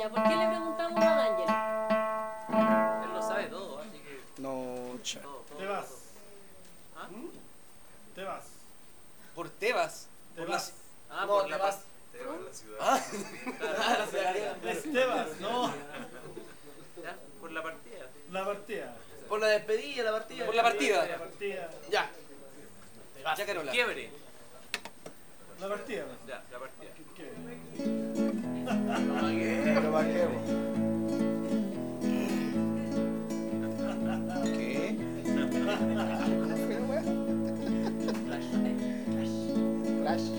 Ya, ¿por qué le preguntamos a D'Angelo? Él lo sabe todo, así que No, cha. todo, todo. Te vas. ¿Ah? Te vas. Por Tebas. Te Por vas. la- Ah, No, por la Tebas. paz. Te va a la ciudad. Ah. Es Tebas, no. Ya, por la partida. La partida. Por la despedida, la partida. Por la partida. La partida. Ya. Ya, Carola. Quiebre. La partida. Ya, la partida. ¿Qué? Pero va qué, bo. ¿Qué? Flash.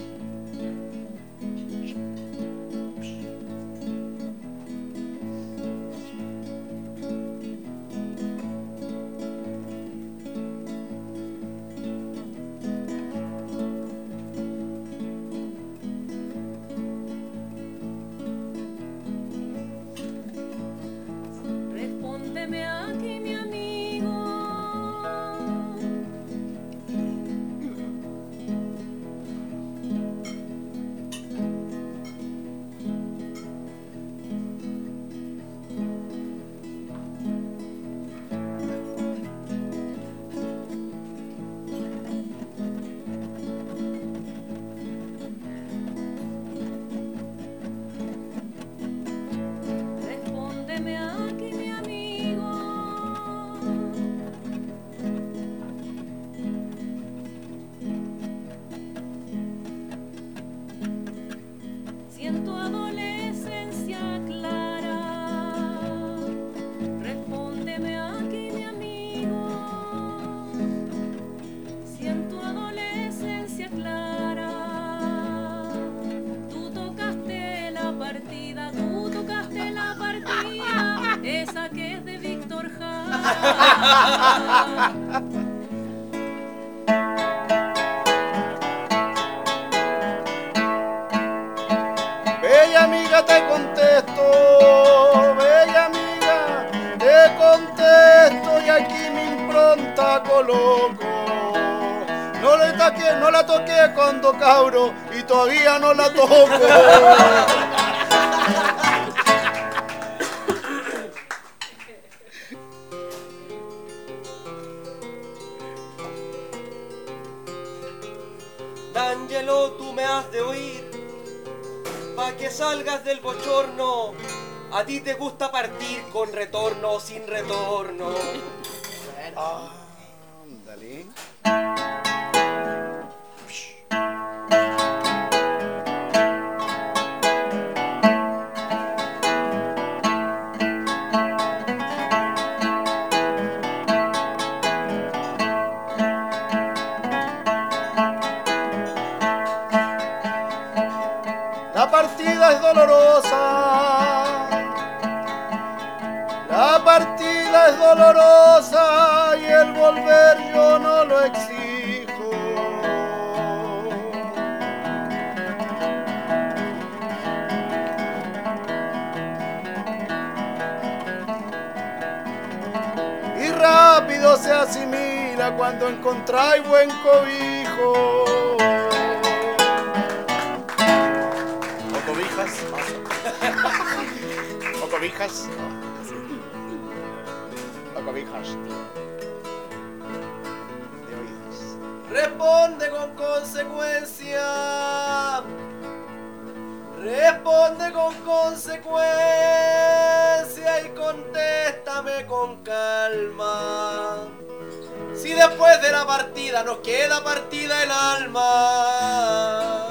Respóndeme aquí, mi amigo. Respóndeme aquí, mi amigo. Si en tu adolescencia clara, respóndeme aquí, mi amigo. Si en tu adolescencia clara, tú tocaste la partida, tú tocaste la partida, esa que es de Víctor Jara. Bella amiga, te contesto, bella amiga, te contesto y aquí mi impronta coloco. No, le taqué, no la toqué cuando cabro y todavía no la toco. D'Angelo, tú me has de oír. Pa' que salgas del bochorno. A ti te gusta partir con retorno o sin retorno. Ándale. La partida es dolorosa. La partida es dolorosa y el volver yo no lo exijo. Y rápido se asimila cuando encontráis buen cobijo. ¿O cobijas? ¿O cobijas? ¿O cobijas? De oídos. Responde con consecuencia. Responde con consecuencia y contéstame con calma. Si después de la partida nos queda partida el alma.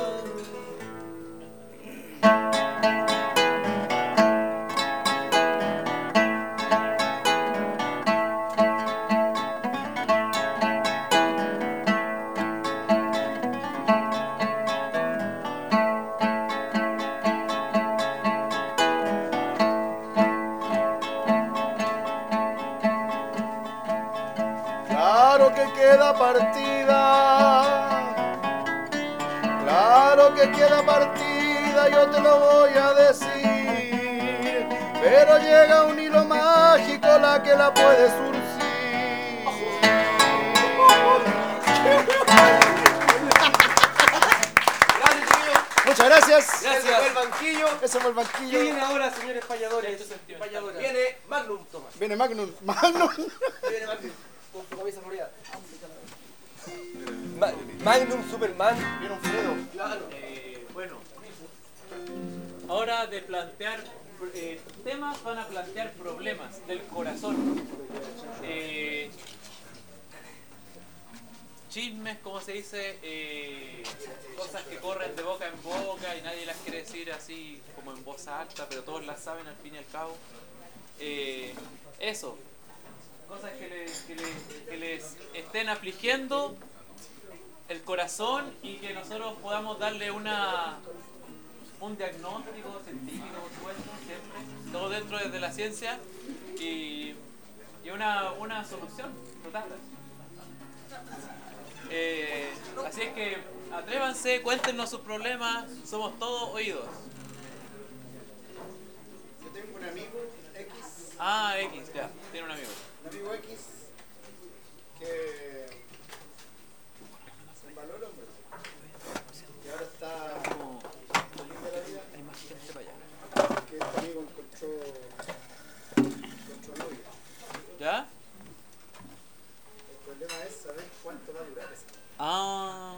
Claro que queda partida, claro que queda partida, yo te lo voy a decir, pero llega un hilo mágico la que la puede surcir. Gracias, chiquillos. Muchas gracias. Ese fue el banquillo. Ese fue el ¿Qué banquillo. viene ahora, señores payadores? Esto es sentimental. Payadores. Viene Magnum Thomas. Viene Magnum. Magnum. Viene Magnum con su camisa floreada. Ma- Magnum Superman. Viene un Fredo. Claro. Eh, bueno, ahora de plantear eh, temas van a plantear problemas del corazón. Eh, chismes, como se dice, eh, cosas que corren de boca en boca y nadie las quiere decir así como en voz alta, pero todos las saben al fin y al cabo. Eh, eso, cosas que les, que les, que les estén afligiendo el corazón y que nosotros podamos darle una un diagnóstico científico, por supuesto, siempre, todo dentro de la ciencia y, y una, una solución total. Eh, así es que atrévanse, cuéntenos sus problemas, somos todos oídos. Yo tengo un amigo X, Ah, X, ya, tiene un amigo. un amigo X que se valora, hombre. Y ahora está feliz de la vida. Hay más gente para allá. Que este amigo encontró, encontró novia. ¿Ya? El problema es saber cuánto va a durar esa. Ah.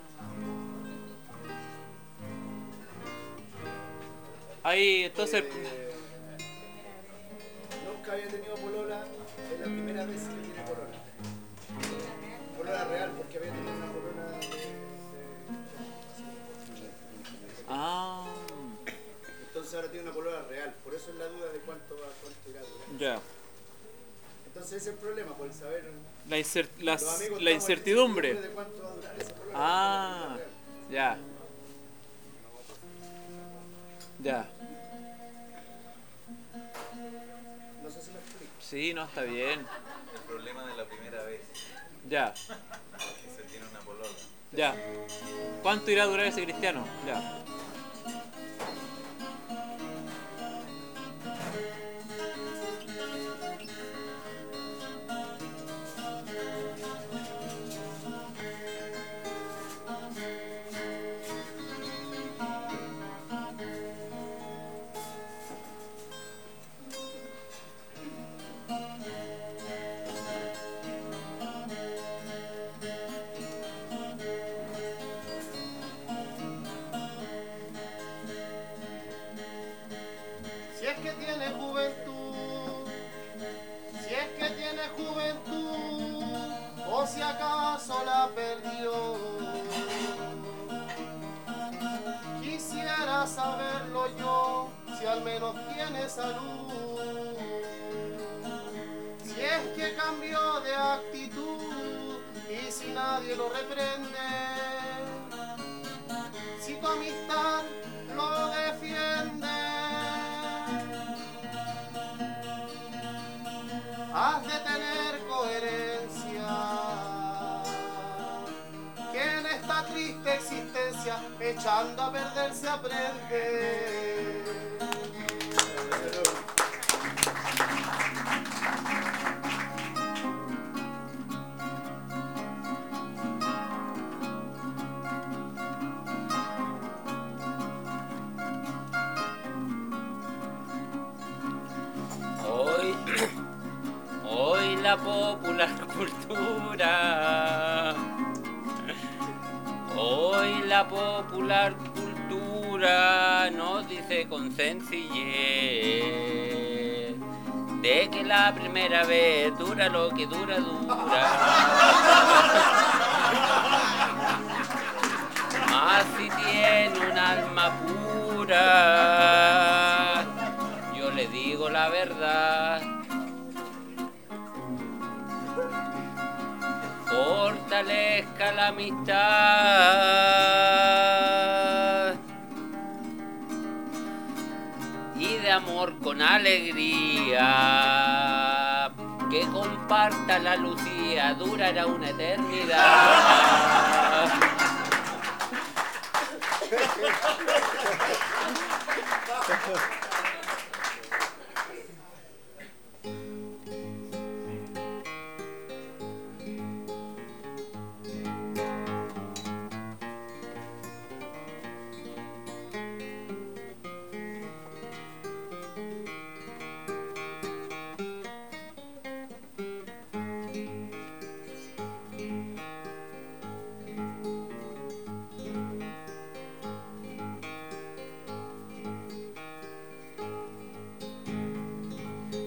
Ahí, entonces... Eh, nunca había tenido polola, es la primera vez que tiene polola. Polola real, porque había tenido una polola de... de- Ah. Entonces ahora tiene una polola real, por eso es la duda de cuánto va, cuánto irá a durar. Ya. Entonces ese es el problema, por saber... La, incer- las- los amigos la estamos en incertidumbre. de cuánto va a durar esa polola. Ah. Ya. Ya. No sé si me explico. Sí, no, está bien. El problema de la primera vez Ya. que se tiene una polola. Ya. ¿Cuánto irá a durar ese cristiano? Ya. Si es que tiene juventud, si es que tiene juventud, o si acaso la perdió. Quisiera saberlo yo, si al menos tiene salud. Si es que cambió de actitud y si nadie lo reprende. Si tu amistad lo defiende. Has de tener coherencia, que en esta triste existencia echando a perder se aprende. Hoy, hoy la popular cultura, hoy la popular cultura nos dice con sencillez de que la primera vez dura lo que dura, dura. Más si tiene un alma pura, yo le digo la verdad. Fortalezca la amistad y de amor con alegría, que comparta la lucía, durará una eternidad.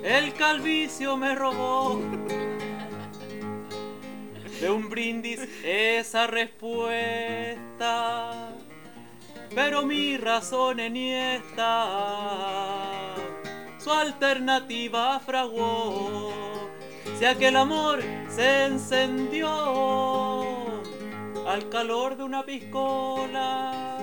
El calvicio me robó de un brindis esa respuesta, pero mi razón enhiesta su alternativa fraguó. Si aquel amor se encendió al calor de una piscola,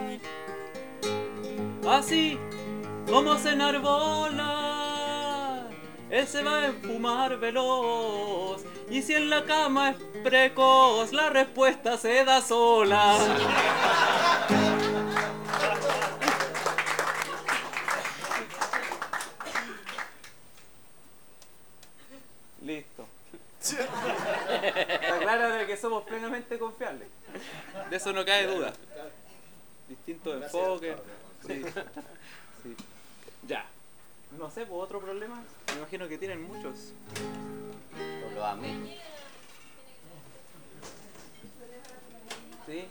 así como se enarbola, él se va a enfumar veloz. Y si en la cama es precoz, la respuesta se da sola. Listo. Está claro de que somos plenamente confiables. De eso no cae duda. Distintos enfoques. Sí. Sí. Ya. No sé, ¿pues otro problema? Me imagino que tienen muchos. Por los amigos. Sí.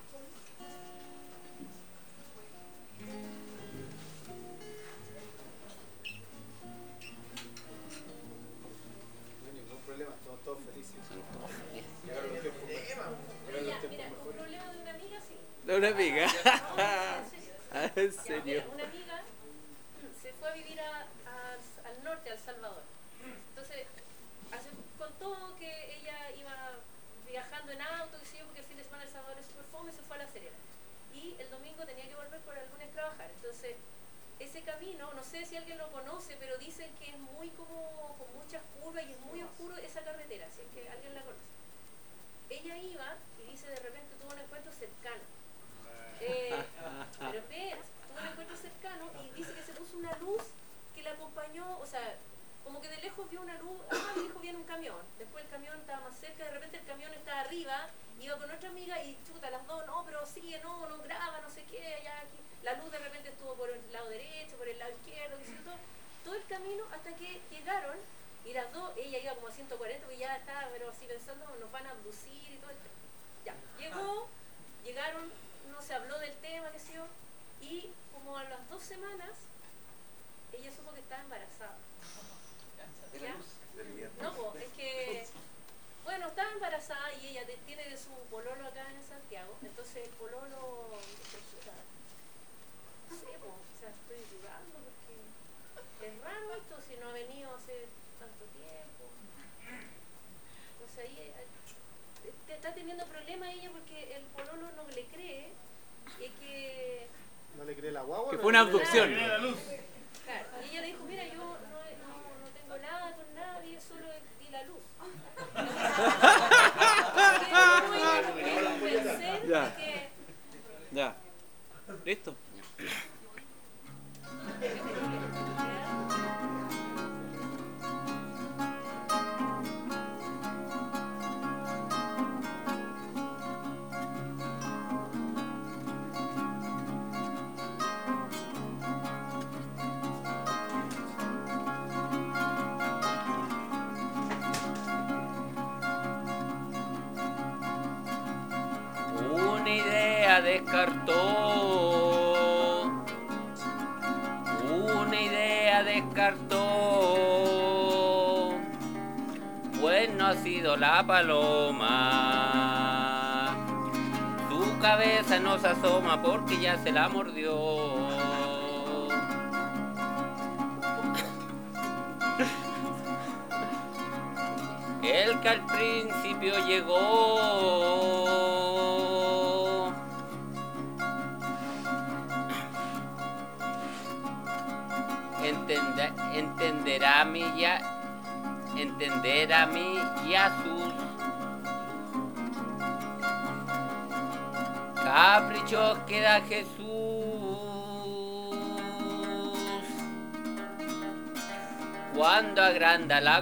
No hay ningún problema, estamos todos felices. Son todos felices. Llegaron los tiempos mejores. Llegaron los tiempos Mira, un mejores. problema de una amiga, sí. De una amiga. Ah, ¿En Ya, serio? mira, una amiga se fue a vivir a- a- al norte, a El Salvador. Entonces, hace, contó que ella iba viajando en auto, qué sé yo, porque el fin de semana El Salvador es súper fome, se fue a La Serena. Y el domingo tenía que volver por el lunes a trabajar. Entonces, ese camino, no sé si alguien lo conoce, pero dicen que es muy como, con muchas curvas y es muy oscuro esa carretera, si es que alguien la conoce. Ella iba y dice de repente tuvo un encuentro cercano. Eh, pero espera, tuvo un encuentro cercano y dice que se puso una luz que la acompañó, o sea, como que de lejos vio una luz, ah, y dijo viene un camión, después el camión estaba más cerca, de repente el camión estaba arriba, iba con otra amiga y chuta, las dos, no, pero sigue, no, no graba, no sé qué, allá, aquí. La luz de repente estuvo por el lado derecho, por el lado izquierdo, qué sé yo, todo, todo el camino hasta que llegaron y las dos, ella iba como a ciento cuarenta, porque ya estaba, pero así pensando, nos van a abducir y todo el tema. Ya, llegó, llegaron, no se habló del tema, qué sé yo, y como a las dos semanas, ella supo que estaba embarazada. ¿Ya? No, po, es que, bueno, estaba embarazada y ella de- tiene de su pololo acá en Santiago, entonces el pololo, no sé, po, o sea, estoy dudando porque es raro esto si no ha venido hace tanto tiempo. Entonces ahí eh, te- está teniendo problemas ella porque el pololo no le cree y que... ¿No le cree la guagua? Que ¿No fue le una cree- abducción. Mira la luz. Claro, y ella le dijo, mira, yo no, no, no tengo nada con nadie, solo di la luz. Convencer Ya. de que... Ya. ¿Listo? Una idea descartó, una idea descartó, pues no ha sido la paloma, su cabeza no se asoma porque ya se la mordió. El que al principio llegó, Entende- entenderá a mí ya, entenderá a mí y a sus caprichos que da Jesús. Cuando agranda la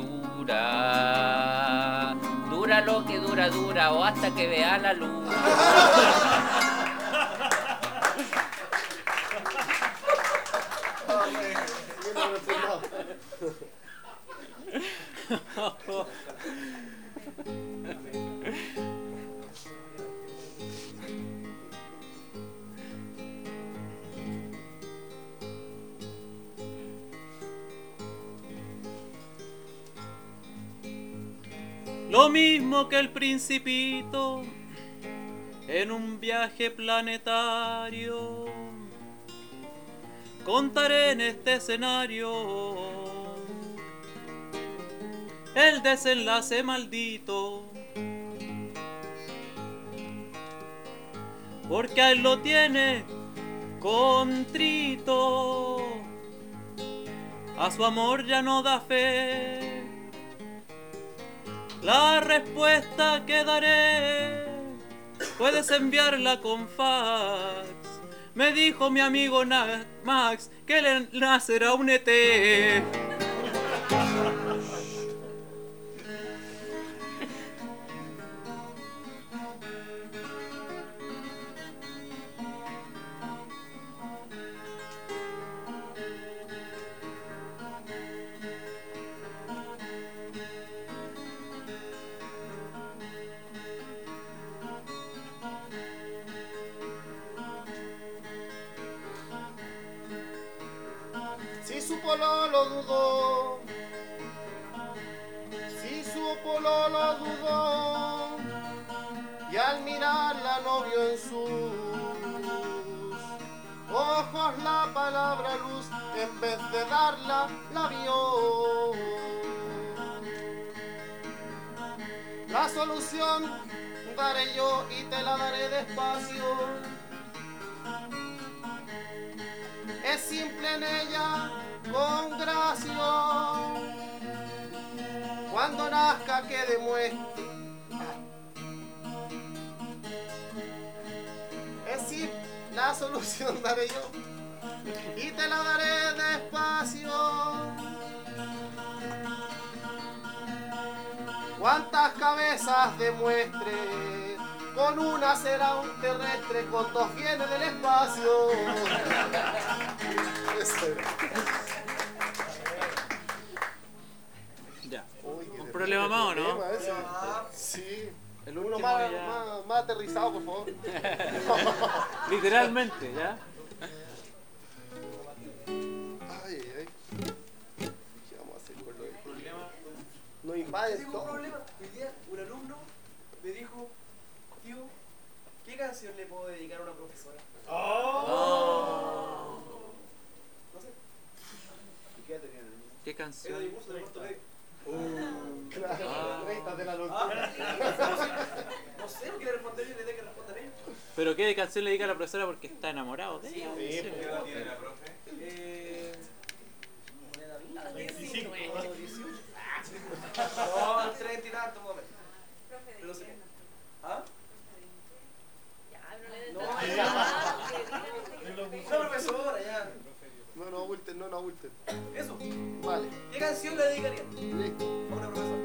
cultura, dura lo que dura, dura o hasta que vea la luz. Siguiendo emocionado. lo mismo que el Principito en un viaje planetario. Contaré en este escenario el desenlace maldito, porque a él lo tiene contrito, a su amor ya no da fe. La respuesta que daré puedes enviarla con fax. Me dijo mi amigo Na- Max que le nacerá un E T. Si su pololo dudó, si su pololo dudó, y al mirarla no vio en sus ojos la palabra luz, en vez de darla, la vio. La solución daré yo y te la daré despacio. Es simple en ella, con gracia. Cuando nazca que demuestre. Es simple, la solución daré yo y te la daré despacio. Cuántas cabezas demuestre, con una será un terrestre, con dos viene del espacio. Ya. Uy, qué ¿Un problema más o no? problema ese. Sí. El Uno último más, ya. más, más aterrizado, por favor. Literalmente, ¿ya? Ay, ay, ay. ¿Qué vamos a hacer con lo del problema? Nos invaden Tengo un todo. problema. Hoy día un alumno me dijo, tío, ¿qué canción le puedo dedicar a una profesora? Oh. No sé. ¿Y qué edad tenía el niño? ¿Qué Era canción? de curso de cuarto medio. Claro, Ah. restas de la Ah, locura. no sé, no quiere responder yo, le tengo que responder ellos. ¿Pero qué canción le dedica a la profesora porque está enamorado de ella? Sí, ¿Qué edad tiene la profe? Eh. Moneda mía. veinticinco. No, dieciocho. No, treinta y tanto, más o menos. Pero sé. ¿Ah? Ya, no le des No, tanta ya. verdad, Una profesora, ya. No, no abulten, no, no abulten. Eso. Vale, ¿Qué canción le dedicaría listo. a una profesora?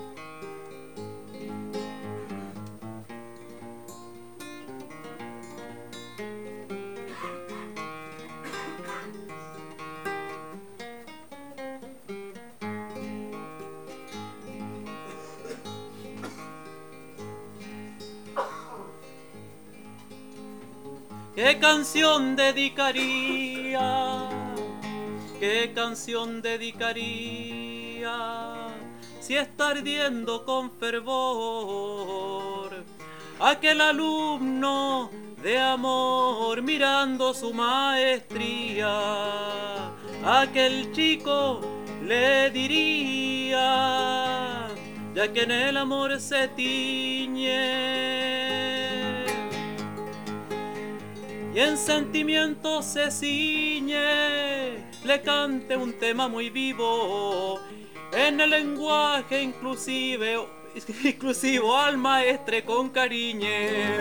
¿Qué canción dedicaría? ¿Qué canción dedicaría? Si está ardiendo con fervor aquel alumno de amor mirando su maestría, aquel chico le diría, ya que en el amor se tiñe y en sentimientos se ciñe, le cante un tema muy vivo, en el lenguaje inclusive, inclusivo al maestre con cariñe.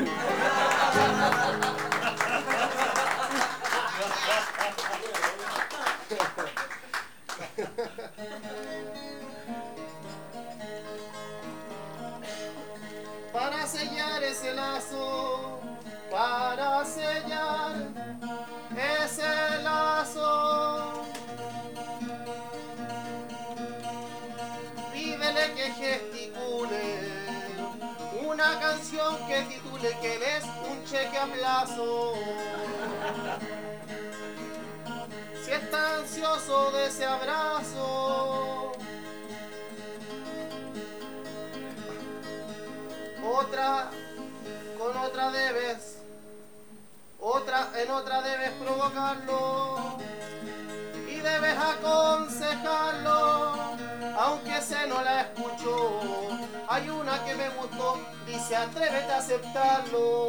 Para sellar ese lazo, para sellar ese lazo, pídele que gesticule una canción que titule que des un cheque a plazo. Si está ansioso de ese abrazo, otra, con otra debes, otra, en otra debes provocarlo y debes aconsejarlo, aunque se no la escuchó. Hay una que me gustó, dice atrévete a aceptarlo.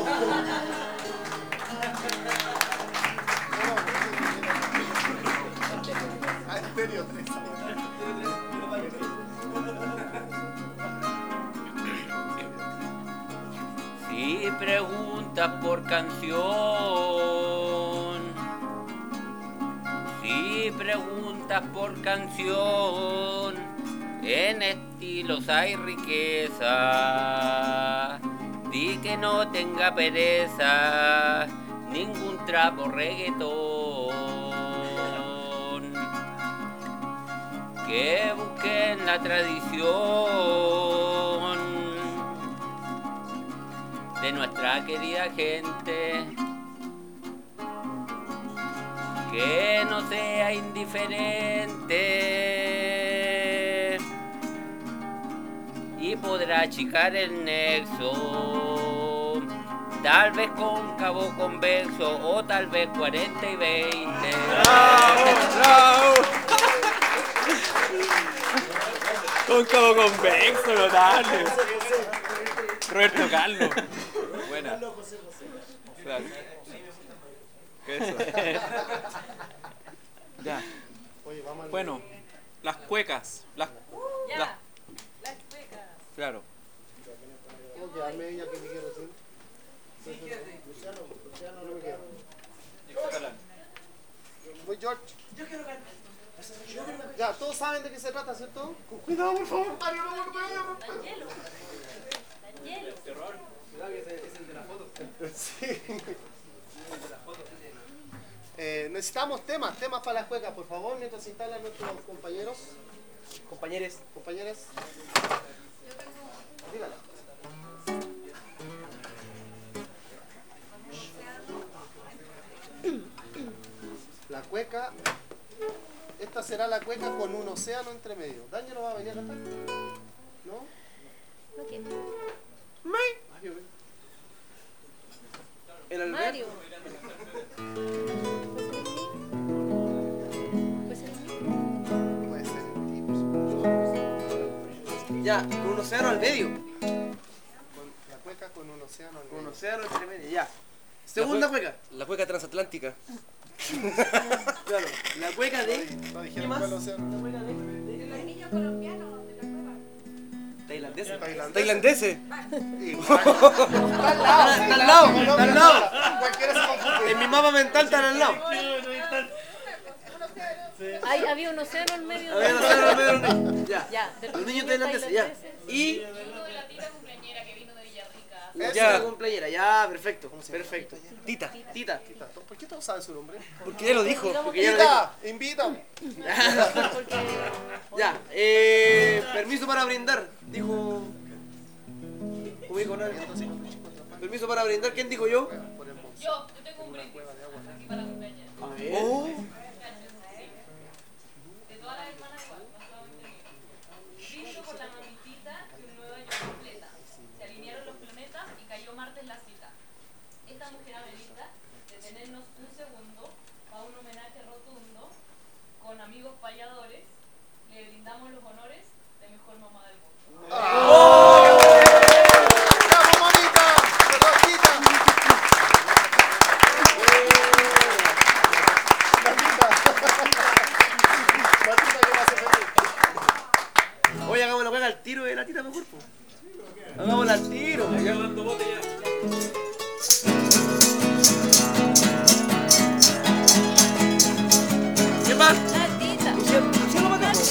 Estéreo tres. Si preguntas por canción, si preguntas por canción, en estilos hay riqueza. Di que no tenga pereza, ningún trapo reggaetón. Que busquen la tradición de nuestra querida gente, que no sea indiferente y podrá achicar el nexo, tal vez cóncavo convexo o tal vez cuarenta y veinte. ¡Bravo! ¡Bravo! Cóncavo convexo, notable. Roberto Carlos. Buena. Claro. ¿Qué es eso? Ya. Bueno, las cuecas. Las, Ya. las, Las cuecas. Claro. ¿Cómo quedarme ella que me quiero decir? Luciano, Luciano no me quiero. Voy George. Yo quiero cantar. Ya, todos saben de qué se trata, ¿cierto? Con cuidado, por favor, Mario, no me Dan hielo. Dan hielo. Cuidado que ese es el de la foto. Sí. Eh, necesitamos temas, temas para las cuecas, por favor, mientras se instalan nuestros compañeros. Compañeros. Compañeras. Dígala. La cueca. Esta será la cueca con un océano entre medio. ¿Daño no va a venir a cantar? ¿No? No quiero. Mario. El Alberto. Mario. ¿Puede ser el mismo? Puede ser el tipo, supongo. Ya, con un océano al medio. Con la cueca con un océano al Con un medio. océano entre medio, ya. Segunda La cueca. La cueca transatlántica. Claro, la cueca de. No ¿Qué dijeron más? cuál océano. La cueca de. Los niños colombianos de la cueva. Tailandesa. Tailandés. Tailandeses. Igual. Está al lado. Está al lado, está al lado. Cualquiera se confunde. En mi mapa mental están al lado. Hay, había un océano en medio A ver, de no sé, no sé, no sé. Ya. Ya, de Los niños tailandeses, ya. Y. Uno de la tita cumpleañera que vino de Villarrica. Ya, Ya. cumpleañera, ya, perfecto. Perfecto. Tita. Tita. ¿Por qué todos saben su nombre? Porque ya lo dijo. Porque ya lo dijo. Invita, invítame. porque Ya, eh. Permiso para brindar, dijo. ¿Cómo dijo nadie? Permiso para brindar, ¿quién dijo yo? Yo, yo tengo un brindis aquí para la cumpleañera. A ver. Oh. De todas las hermanas igual, no solamente mío. Brindo por la mamitita que un nuevo año completa. Se alinearon los planetas y cayó Marte en la cita. Esta mujer amerita detenernos un segundo para un homenaje rotundo con amigos payadores. Le brindamos los honores de mejor mamá del mundo. ¡Bravo, mamita! ¡Rosita! Matita. Matita, ¿qué me hace feliz? Oye, hagamos la cueca al tiro de la tita mejor, po. Hagámosla al tiro. ¿Qué más? la tita. Luciano, Luciano para acá, po.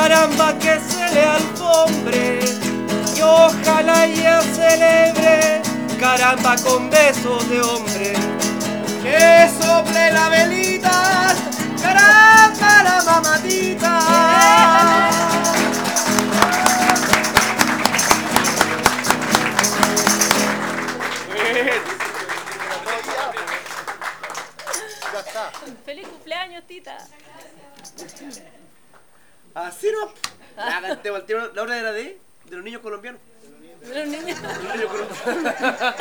caramba que se le alfombre y ojalá ella celebre, caramba con besos de hombre. Que sople la velita, caramba la mamadita. Ya está. Feliz cumpleaños, tita. Así no. La cantemos al tiro. La hora era de, de los niños colombianos. De los niños. De los niños colombianos.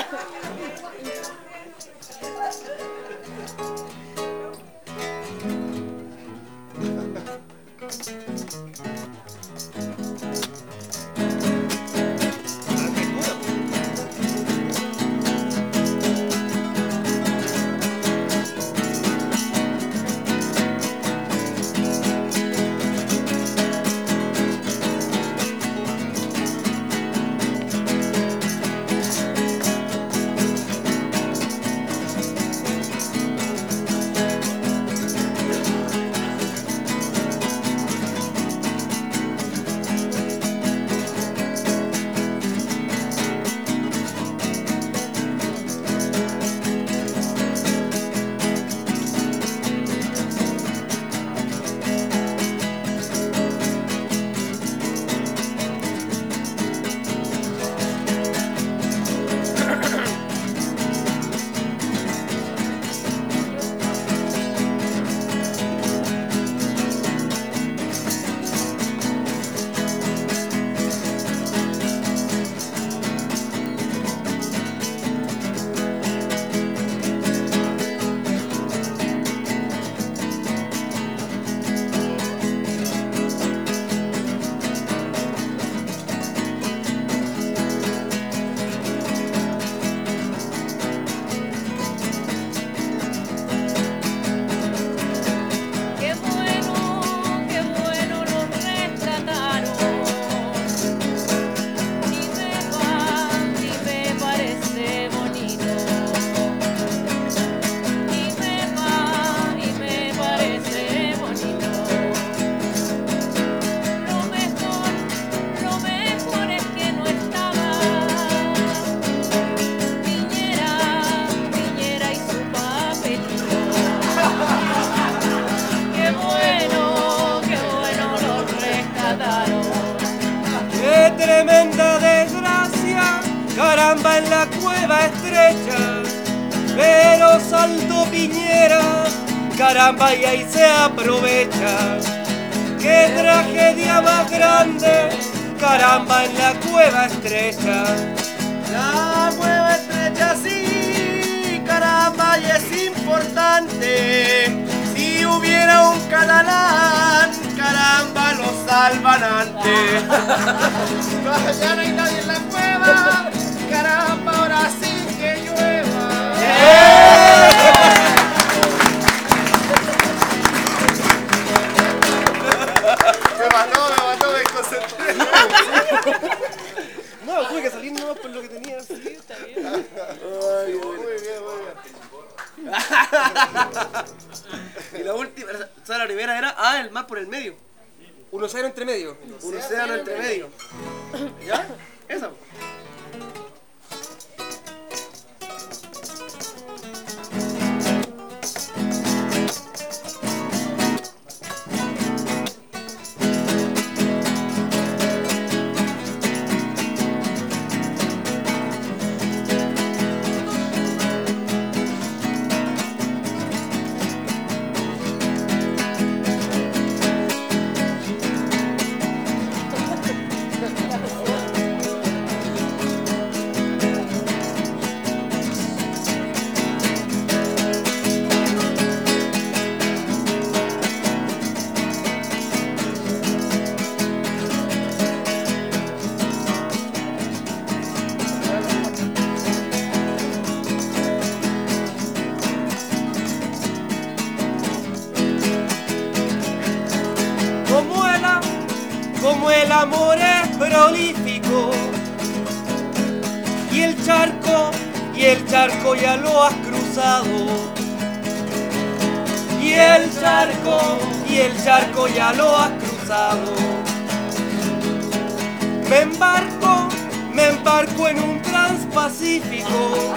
Tremenda desgracia, caramba en la cueva estrecha, pero saltó Piñera, caramba y ahí se aprovecha. Qué tragedia más grande, caramba en la cueva estrecha. La cueva estrecha sí, caramba y es importante. Si hubiera un catalán, caramba lo salvan antes. Ya no hay nadie en la cueva, caramba ahora sí que llueva. Me mató, me mató, me concentré. No, tuve que salir nomás por lo que tenía. Sí, está bien. Ay, muy bien, muy bien. Y la última, o sea, la primera era, ah, el mar por el medio. Un océano entre medio. Un océano entre medio. ¿Ya? Esa. Como el amor es prolífico y el charco, y el charco ya lo has cruzado. Y el charco, y el charco ya lo has cruzado. Me embarco, me embarco en un transpacífico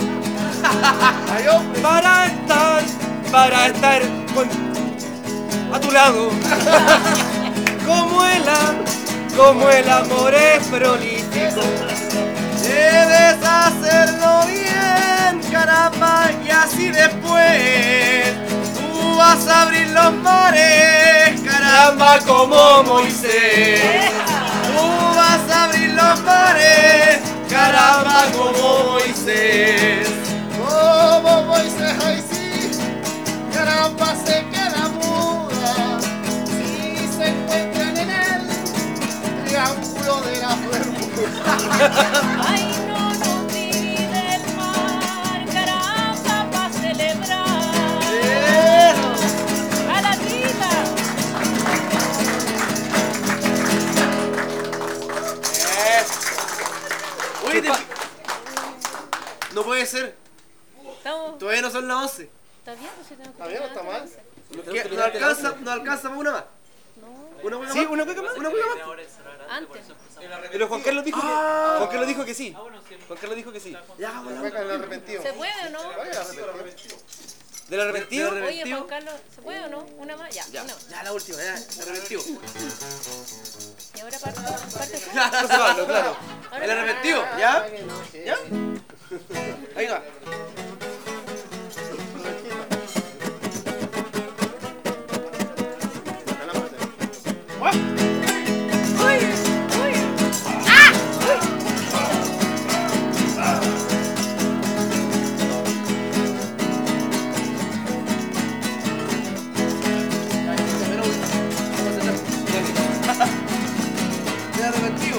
para estar, para estar con, a tu lado. Como el, am- como el amor es prolífico. Debes hacerlo bien, caramba, y así después tú vas a abrir los mares, caramba, como Moisés. Tú vas a abrir los mares, caramba, como Moisés. Como Moisés, ay sí, caramba, se queda muda si se encuentran en el triángulo de la Bermuda. Ay, no nos divide el mar, caramba, pa' celebrar a la vida. Uy, de- no puede ser. Estamos, Todavía no son las once. ¿está bien? Pues si tenemos que ¿Está bien o terminar está mal? antes. Nos queda- No alcanza, no alcanza para una más. ¿Una cueca Sí, más? una cueca más. ¿Una cueca más? Antes. Pero Juan Carlos dijo que, Ah. Juan Carlos dijo que sí. Juan Carlos dijo que sí. Ya, bueno. Juega el arrepentido. ¿Se puede o no? Juega el arrepentido. ¿Del arrepentido? Del Oye, Juan Carlos, ¿se puede o no? ¿Una más? Ya, Ya, una más. ya la última, ya, el arrepentido. Y ahora parte, parte tú. No se va, no, claro. Ahora El tú. arrepentido, ¿ya? ¿Ya? Ahí va. El arrepentido.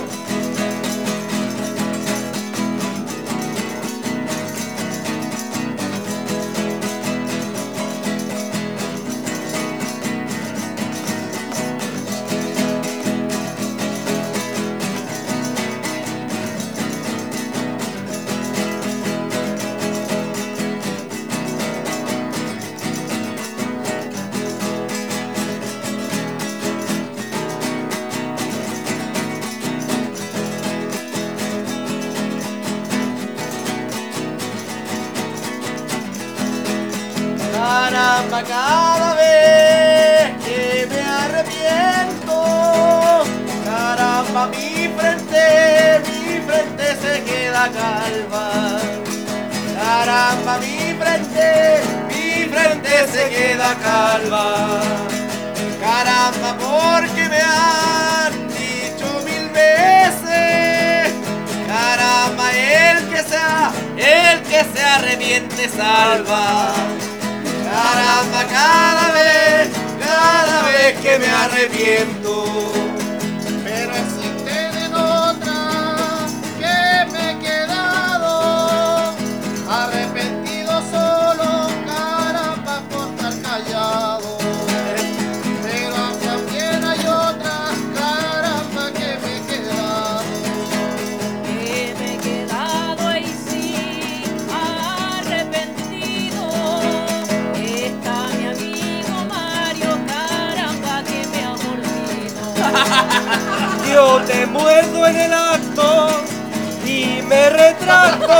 Caramba, cada vez que me arrepiento, caramba, mi frente, mi frente se queda calva. Caramba, mi frente, mi frente se queda calva. Caramba, porque me han dicho mil veces, caramba, el que sea, el que se arrepiente salva. Caramba, cada vez, cada vez que me arrepiento. Pero existen otras que me he quedado arrepentido solo, caramba, por estar callado. Pero también hay otras, caramba, que me he quedado. Que me he quedado ahí sí, arrepentido. Está mi amigo Mario, caramba, que me ha mordido. Yo te muerdo en el acto y me retracto.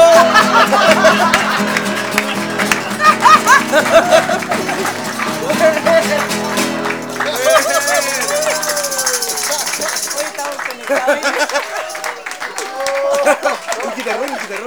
Hoy estamos conectados. Un guitarrón, un guitarrón.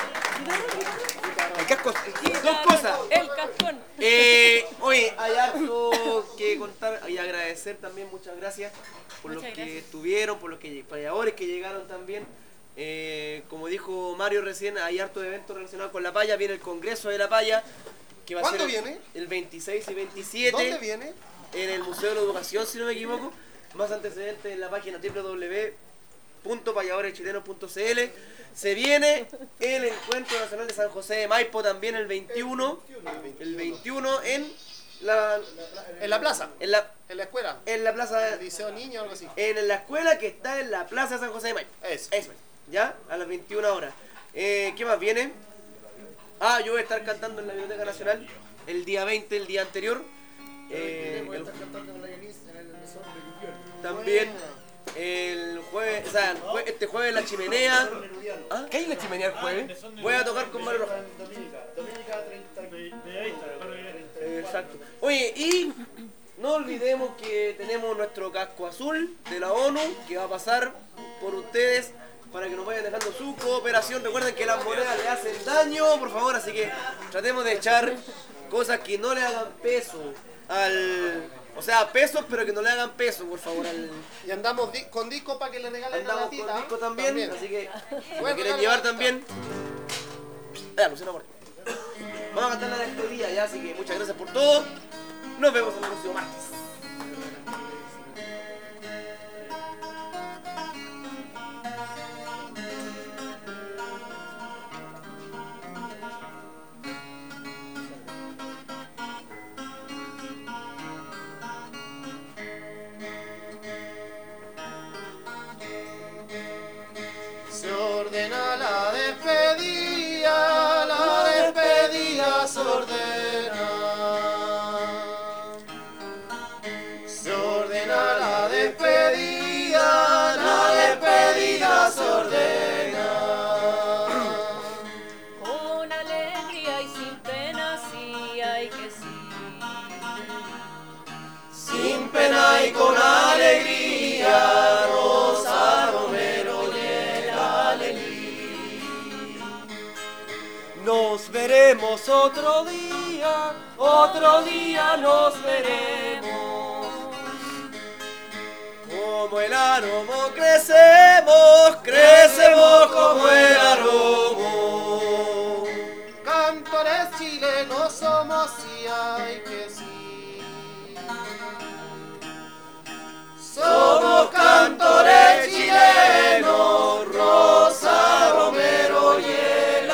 El casco. Dos cosas. El cascón. Eh, oye, hay harto que contar y agradecer también, muchas gracias por Muchas los que gracias. estuvieron, por los que payadores que llegaron también. Eh, como dijo Mario recién, hay hartos eventos relacionados con la paya. Viene el Congreso de la Paya, que va a ¿Cuándo ser el, viene? el veintiséis y veintisiete. ¿Dónde viene? En el Museo de la Educación, si no me equivoco. Más antecedentes en la página doble u doble u doble u punto payadores chilenos punto c l. Se viene el Encuentro Nacional de San José de Maipo también el veintiuno. El veintiuno en la, En la plaza, en la, en la escuela. en la plaza, El Liceo Niño o algo así. en la escuela que está en la plaza de San José de Maipo. Eso. Eso, ¿ya? A las veintiuna horas. Eh, ¿Qué más viene? Ah, yo voy a estar cantando en la Biblioteca Nacional el día veinte, el día anterior. Eh, el- también el jueves jueves, o sea, jue- este jueves en la chimenea. ¿Ah? ¿Qué hay en la chimenea el jueves? Voy a tocar con Mario Rojas. Dominica, Dominica treinta. De, de ahí está. Exacto. Oye, y no olvidemos que tenemos nuestro casco azul de la ONU que va a pasar por ustedes para que nos vayan dejando su cooperación. Recuerden que las monedas le hacen daño, por favor, así que tratemos de echar cosas que no le hagan peso al... O sea, pesos, pero que no le hagan peso, por favor. Al... Y andamos di- con disco para que le regalen la Andamos latita. con disco también, así que Bueno, lo quieren dale, llevar dale. también. Ya, Luciano Porte. Vamos a cantar la despedida ya, así que muchas gracias por todo. Nos vemos el próximo martes. Se ordena la despedida, la despedida se ordena. Se ordena la despedida, la despedida se ordena. Con alegría y sin pena, sí hay que sí. Sin pena y con alegría, Rosa Romero llega Lelí. Nos veremos otro día, otro día nos veremos. Como el aromo crecemos, crecemos como el aromo. Cantores chilenos somos, sí hay que sí. Somos cantores chilenos, Rosa Romero y el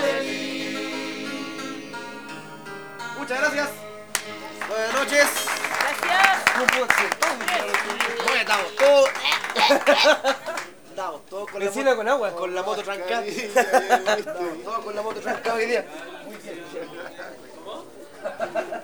Alelí. Muchas gracias. Buenas noches. Gracias. No puedo hacer todo. Oye, estamos todos. Estamos todos con la Benzina moto, con agua. con la moto trancada. Mascarilla, ya viste. Estamos todos con la moto trancada hoy día.